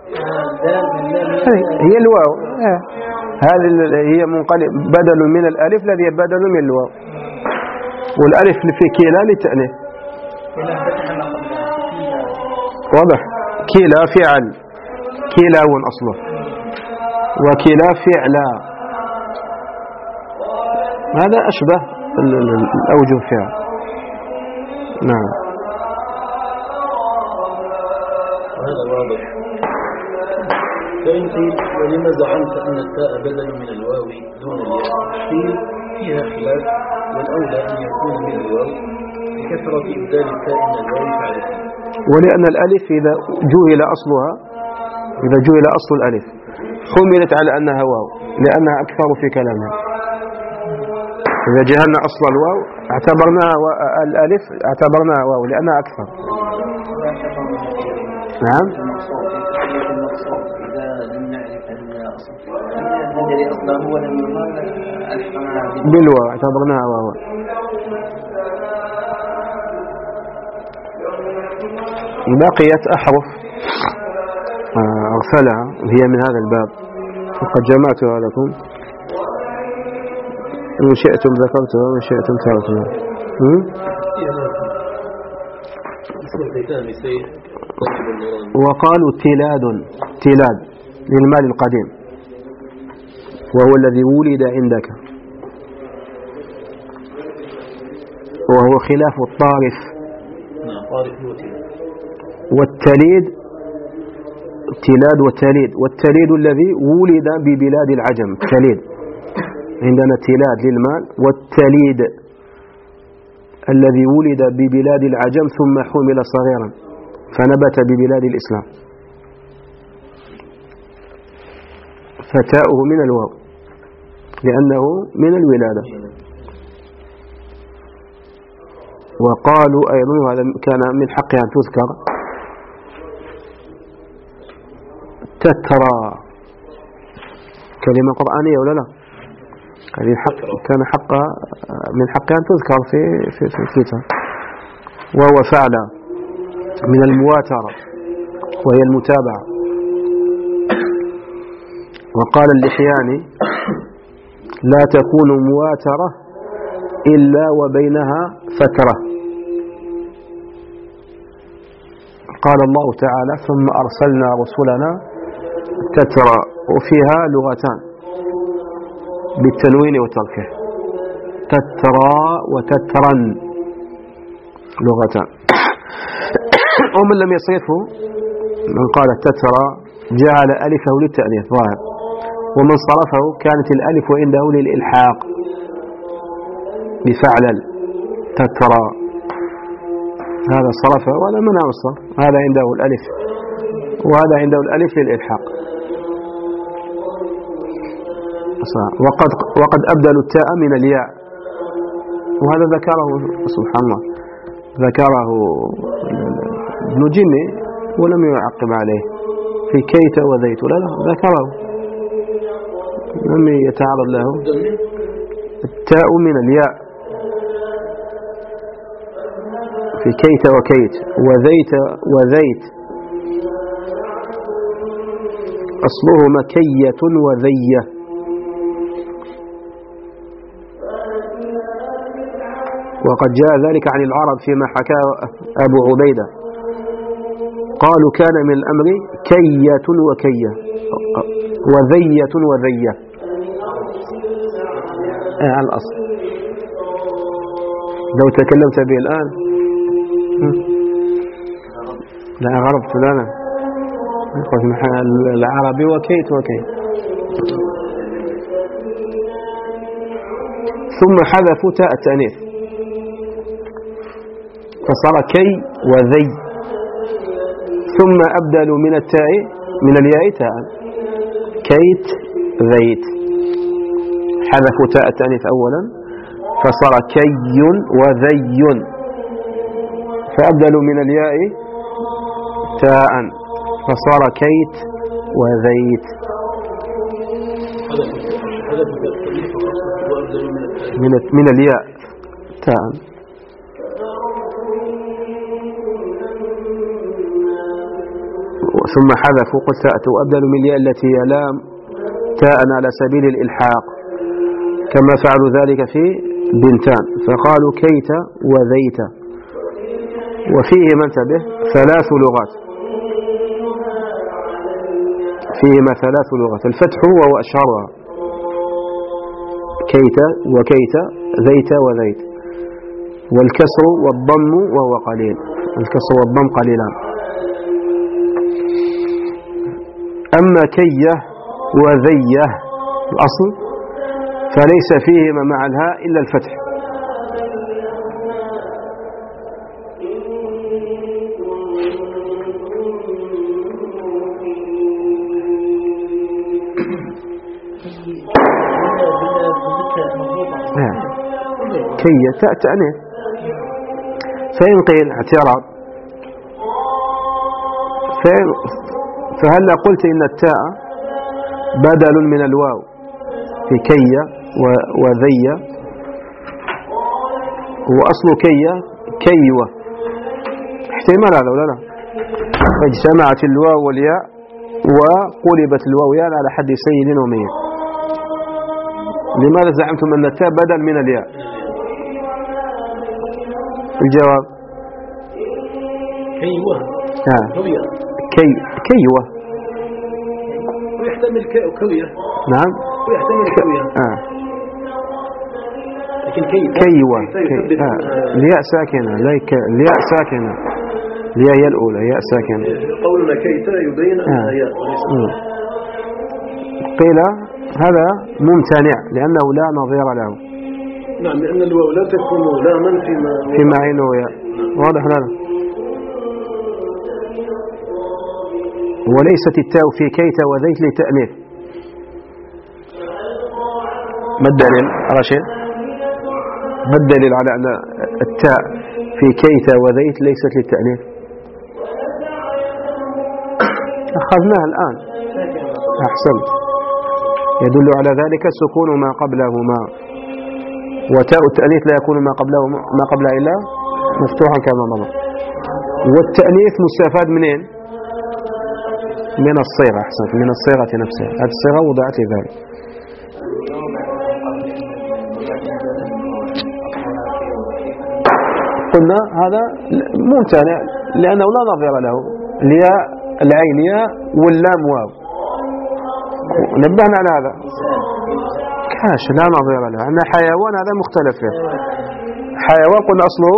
هي الواو. هذه هي منقلب بدل من الألف الذي بدل من الواو، والألف في كيلا للتأنيث. واضح. كيلا فعل كيلا أصله، وكلا فعلا هذا أشبه الأوجه فيها. نعم. هذا واضح. فإن قيل ولما زعمت أن التاء بدل من الواو دون الياء؟ قيل فيها خلاف، والأولى أن يكون من الواو لكثرة إبدال التاء من الواو فعلته. ولأن الألف إذا جهل أصلها إذا جهل أصل الألف حملت على أنها واو لأنها أكثر في كلامها. إذا جهلنا أصل الواو اعتبرناها الألف اعتبرناها واو لأنها أكثر. نعم. بالواو اعتبرناها واو. بقيت أحرف أغفلها هي من هذا الباب وقد جمعتها لكم، إن شئتم ذكرتها وإن شئتم تركتها. وقالوا تلاد تلاد للمال القديم وهو الذي ولد عندك، وهو خلاف الطارف والتليد. تلاد والتليد، والتليد الذي ولد ببلاد العجم تليد. عندنا تلاد للمال، والتليد الذي ولد ببلاد العجم ثم حمل صغيرا فنبت ببلاد الإسلام، فتاؤه من الواو لأنه من الولادة. وقالوا أيضا وهذا كان من حقها أن تذكر تترى، كلمة قرآنية ولا لا؟ كان حقها من حقها أن تذكر في في في الكتاب. وهو فعل من المواترة وهي المتابعة. وقال اللحياني لا تكون مواترة إلا وبينها فترة. قال الله تعالى ثم أرسلنا رسلنا تترى، وفيها لغتان بالتنوين والتركيع، تترى وتترن لغتان. ومن لم يصرفه من قال تترى جعل ألفه للتأنيث ظاهر، ومن صرفه كانت الألف عنده للإلحاق بفعلل تترى، هذا صرفه وهذا منع الصرف، هذا عنده الألف وهذا عنده الألف للإلحاق. وقد وقد أبدلوا التاء من الياء، وهذا ذكره سبحان الله ذكره ابن جني ولم يعقب عليه في كيت وذيت، لا لا ذكره لم يتعرض له. التاء من الياء في كيت وكيت وذيت وذيت أصله مكية وذية. وقد جاء ذلك عن العرب فيما حكاه أبو عبيدة، قالوا كان من الأمر كية وكية وذية وذية على الأصل. لو تكلمت به الآن لا غربت لنا العربي وكيت وكيت. ثم حذفوا تاء التأنيث فصار كي وذي، ثم أبدلوا من التاء من الياء تاء كيت ذيت. حذفوا تاء التأنيث أولا فصار كي وذي، فأبدلوا من الياء تاء فصار كيت وذيت. من من الياء تاء. ثم حذفوا قلت وأبدلوا من الياء التي هي لام تاء على سبيل الإلحاق، كما فعلوا ذلك في بنتان فقالوا كيت وذيت. وفيه ما انتبه ثلاث لغات، فيهما ثلاث لغات، الفتح وهو أشهرها كيت وكيت ذيت وذيت. والكسر والضم وهو قليل، الكسر والضم قليلان. أما كيه وذيه الأصل فليس فيهما مع الهاء إلا الفتح. كي تاء تأنيث. فإن قيل اعتراض فهل قلت إن التاء بدل من الواو في كي وذي، وأصل كي كيوة، احتمال هذا ولا لا؟ فاجتمعت الواو والياء وقلبت الواو ياء على حد سيد ومية. لماذا زعمتم أن التاء بدل من الياء؟ الجواب كيوة. آه. كي كيوة ويحتمل كوية. نعم ويحتمل كوية. آه. لكن كي كيوة كي. آه. الياء ساكنة، الياء ساكنة، الياء هي الأولى، ياء ساكنة. قولنا كيتا يبين أنها ياء. قيل هذا ممتنع لأنه لا نظير له. نعم، لأن الواو لا تكون لاما فيما فيما عينه ياء. واضح لنا. وليست التاء في كيت وذيت لتأنيث. ما الدليل رشيد؟ ما الدليل على أن التاء في كيت وذيت ليست للتأنيث؟ أخذناها الآن. أحسنت. يدل على ذلك سكون ما قبلهما، وتاء التأنيث لا يكون ما قبله ما قبلها إلا مفتوحا كما مضى. والتأنيث مستفاد منين؟ من الصيغة. أحسنت، من الصيغة نفسها. هذه الصيغة وضعت لذلك. قلنا هذا ممتنع لأنه لا نظير له. الياء العين ياء واللام واو، نبهنا على هذا. كاش لا نظير له. أن حيوان هذا مختلف فيه. حيوان قلنا أصله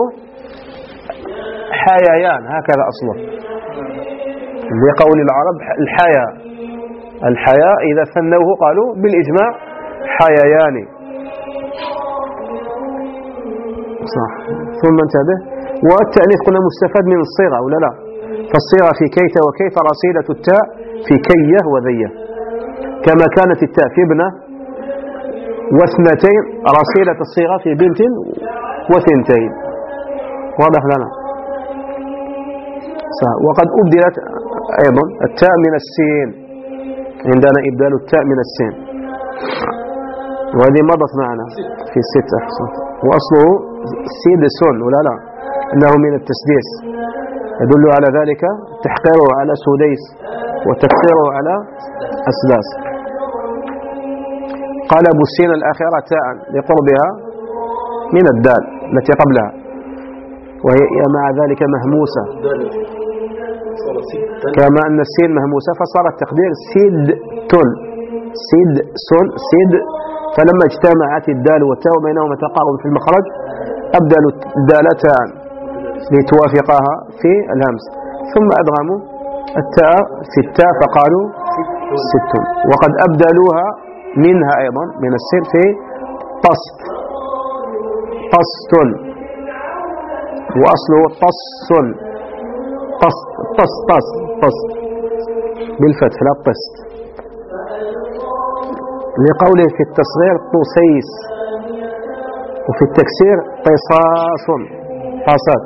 حييان، هكذا أصله لقول العرب الحياة. الحياة إذا ثنوه قالوا بالإجماع حييان. صح. ثم انتبه. والتأنيث قلنا مستفاد من الصيغة ولا لا؟ فالصيغة في كيت وكيف رصيدة التاء في كيه وذيه، كما كانت التاء في ابنة واثنتين رصيدة الصيغة في بنت وثنتين. واضح لنا. صح. وقد أبدلت أيضا التاء من السين، عندنا إبدال التاء من السين، وهذه مضت معنا في الستة. وأصله سيدسون ولا لا؟ إنه من التسديس، يدل على ذلك تحقيره على سديس وتكسيره على أسداس. قلبوا السين الأخيرة تاء لقربها من الدال التي قبلها، وهي مع ذلك مهموسة، كما أن السين مهموسة فصار التقدير سيد تل سيد سون سيد. فلما اجتمعت الدال والتاء بينهما تقارب في المخرج أبدلوا الدال تاء لتوافقها في الهمس، ثم أدغموا التاء في التاء فقالوا ست. وقد أبدلوها منها أيضا من السين في طست طست، وأصله طس طس طس طس طس بالفتح لا طست، لقوله في التصغير طسيس، وفي التكسير قصاص قاصات.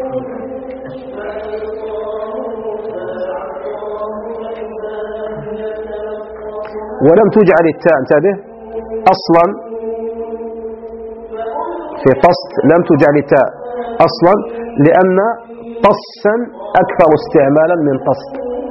ولم تجعل التاء انتبه أصلا في طست، لم تجعل التاء أصلا لأن طسا أكثر استعمالا من طست،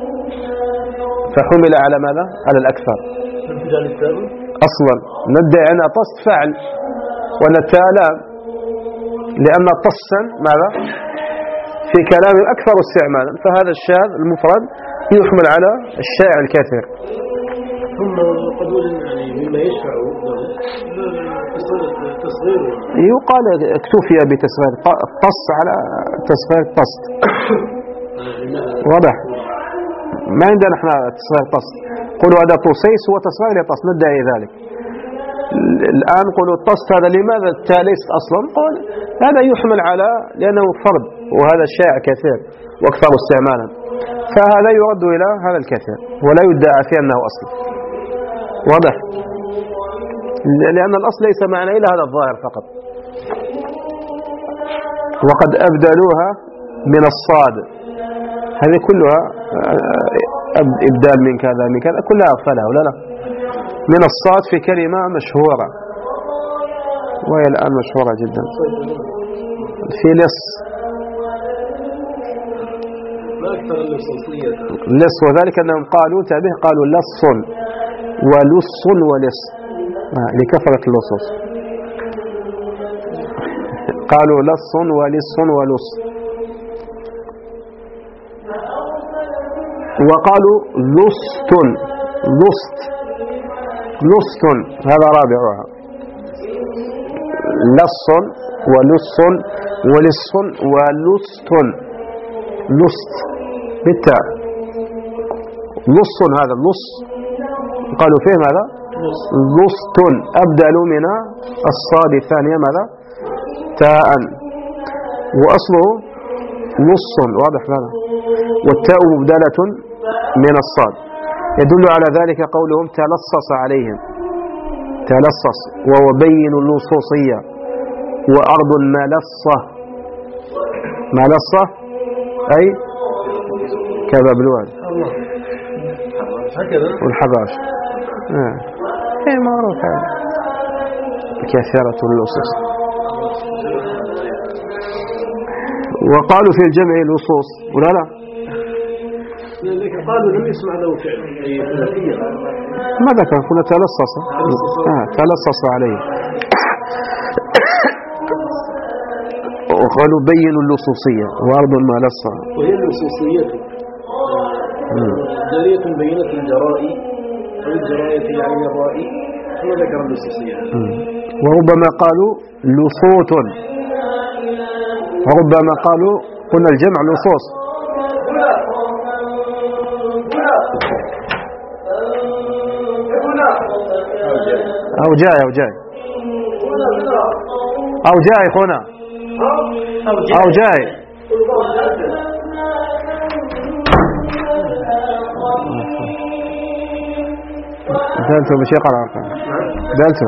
فحمل على ماذا؟ على الأكثر. لم تجعل التاء أصلا ندعي أن طست فعل وأن التاء لا، لأن طسا ماذا؟ في كلام أكثر استعمالا، فهذا الشاذ المفرد يحمل على الشائع الكثير. ثم قد وجد يعني مما يشفع له تصغير يقال اكتفي بتصغير الطص على تصغير الطست. واضح؟ ما عندنا احنا تصغير الطست، قولوا هذا طوسيس هو تصغير لطست ندعي ذلك. الآن قولوا الطست هذا لماذا التاليس أصلا؟ قول هذا يحمل على لأنه فرد وهذا الشائع كثير وأكثر استعمالا، فهذا يرد إلى هذا الكثير ولا يدعى فيه أنه أصل. واضح؟ لأن الأصل ليس معنى إلا هذا الظاهر فقط. وقد أبدلوها من الصاد، هذه كلها إبدال من كذا من كذا كلها أغفلها ولا لا؟ من الصاد في كلمة مشهورة وهي الآن مشهورة جدا في لص. لص وذلك أنهم قالوا تابه قالوا لص ولص ولص لكثرة اللصوص، قالوا لص ولص ولص. وقالوا لصت لصت لصت هذا رابعها، لص ولص ولص ولصت لصت بالتاء. لص هذا اللص قالوا فيه ماذا؟ لصت أبدلوا من الصاد الثانية ماذا؟ تاء، وأصله لص. واضح هذا؟ والتاء مبدلة من الصاد. يدل على ذلك قولهم تلصص عليهم، تلصص وهو بين اللصوصية. وأرض ملصة، ملصة أي كباب الواد والحباش آه. ايه معروف هذا كثرة اللصوص. وقالوا في الجمع لصوص ولا لا؟ قالوا لم يسمع له فعل أي ثلاثية ما ذكر كنا تلصص آه. تلصص عليه. وقالوا بينوا اللصوصية وأرض الملصة، وهي اللصوصية جارية بينة الجراء أو الجراية يعني الراء، ثم ذكر اللصوصية. وربما قالوا لصوت، وربما قالوا قلنا الجمع لصوص. أو جاي أو جاي أو جاي هنا أو جاي دلتو بشي قرار دلتو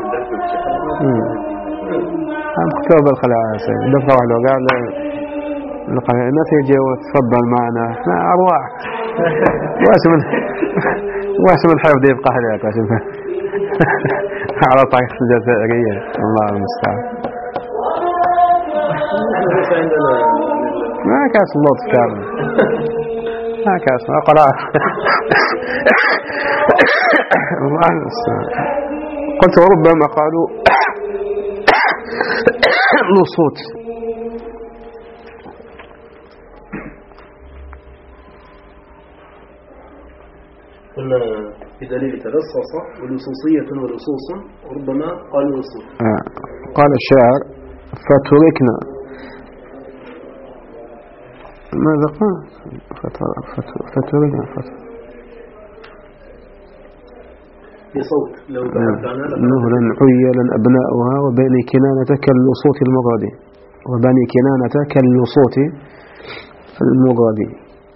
أنا مكتوب بالخلاعة سيد دفع واحد وقال لا تيجي وتفضل معنا احنا أرواح واسم واسم الحفظ يبقى حليك على طريقة الجزائرية الله المستعان. ما كاس اللطف كامل ما كاس أقرأ الله المستعان. قلت وربما قالوا لصوت. قلنا بدليل تلصص ولصوصية ولصوص وربما قالوا لصوص. آه. قال الشاعر فتركنا ماذا قال؟ فتركنا بصوت لو نهلا عيلا أبناؤها وبني كنانة كاللصوت المغادي، وبني كنانة كاللصوت المغادي.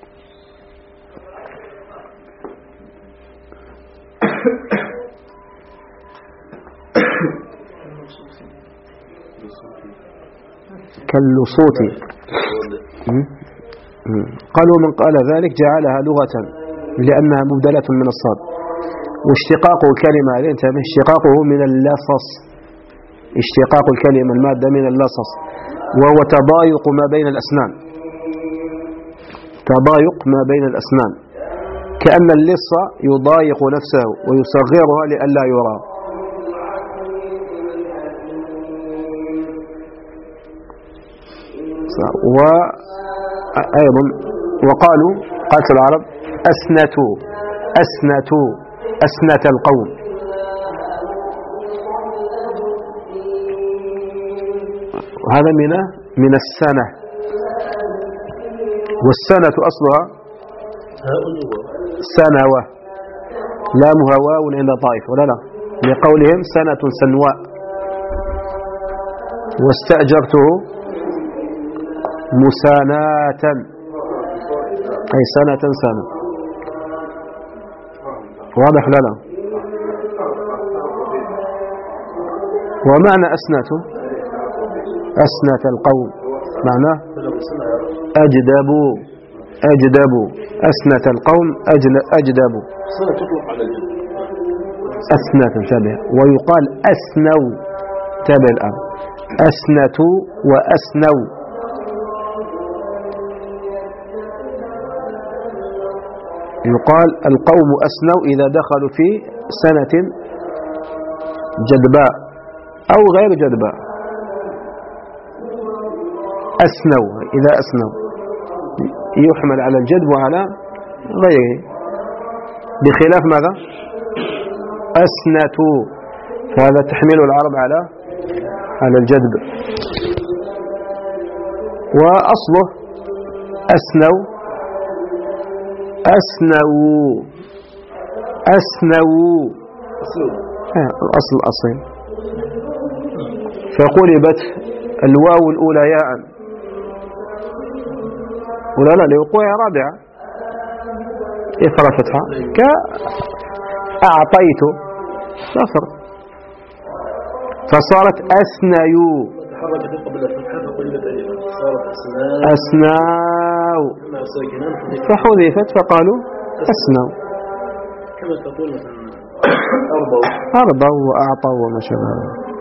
كاللصوت. قالوا من قال ذلك جعلها لغة لأنها مبدلة من الصاد، واشتقاق الكلمة اشتقاقه من اللصص، اشتقاق الكلمة المادة من اللصص، وهو تضايق ما بين الأسنان، تضايق ما بين الأسنان، كأن اللص يضايق نفسه ويصغرها لئلا يرى. وأيضا وقالوا قالت العرب أسنتوا أسنتوا أسنة القوم. وهذا من من السنة، والسنة أصلها سنوة، لامها واو عند طائف ولا لا، لقولهم سنة سنواء. واستأجرته مساناة أي سنة سنة. واضح لا لا؟ ومعنى أسنة أسنة القوم معناه أجدبوا أجدبوا أسنة القوم أجدبوا. أسنة تابع، ويقال أسنوا تابع الآن، أسنة وأسنوا. يقال القوم أسنوا إذا دخلوا في سنة جدباء أو غير جدباء. أسنوا إذا أسنوا يحمل على الجدب وعلى غيره، بخلاف ماذا؟ أسنتوا، فهذا تحمل العرب على على الجدب. وأصله أسنوا أسنوا أسنوا الأصل الأصيل. فقلبت الواو الأولى ياء ولا لا لوقوعها رابعة إثر فتحة كأعطيت لا فرق، فصارت أسنيو أسناو فحذفت فقالوا أسنوا، كما تقول مثلا أرضوا وأعطوا وما شابه.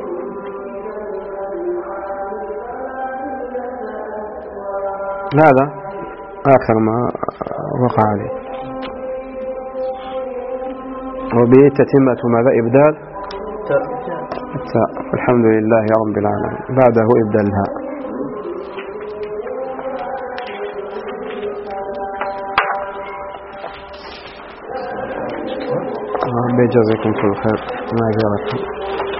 هذا آخر ما وقع عليه. وبه تتمة ماذا؟ إبدال التاء. الحمد لله رب العالمين. بعده إبدال الهاء. ربي يجزيكم كل خير ما جرت.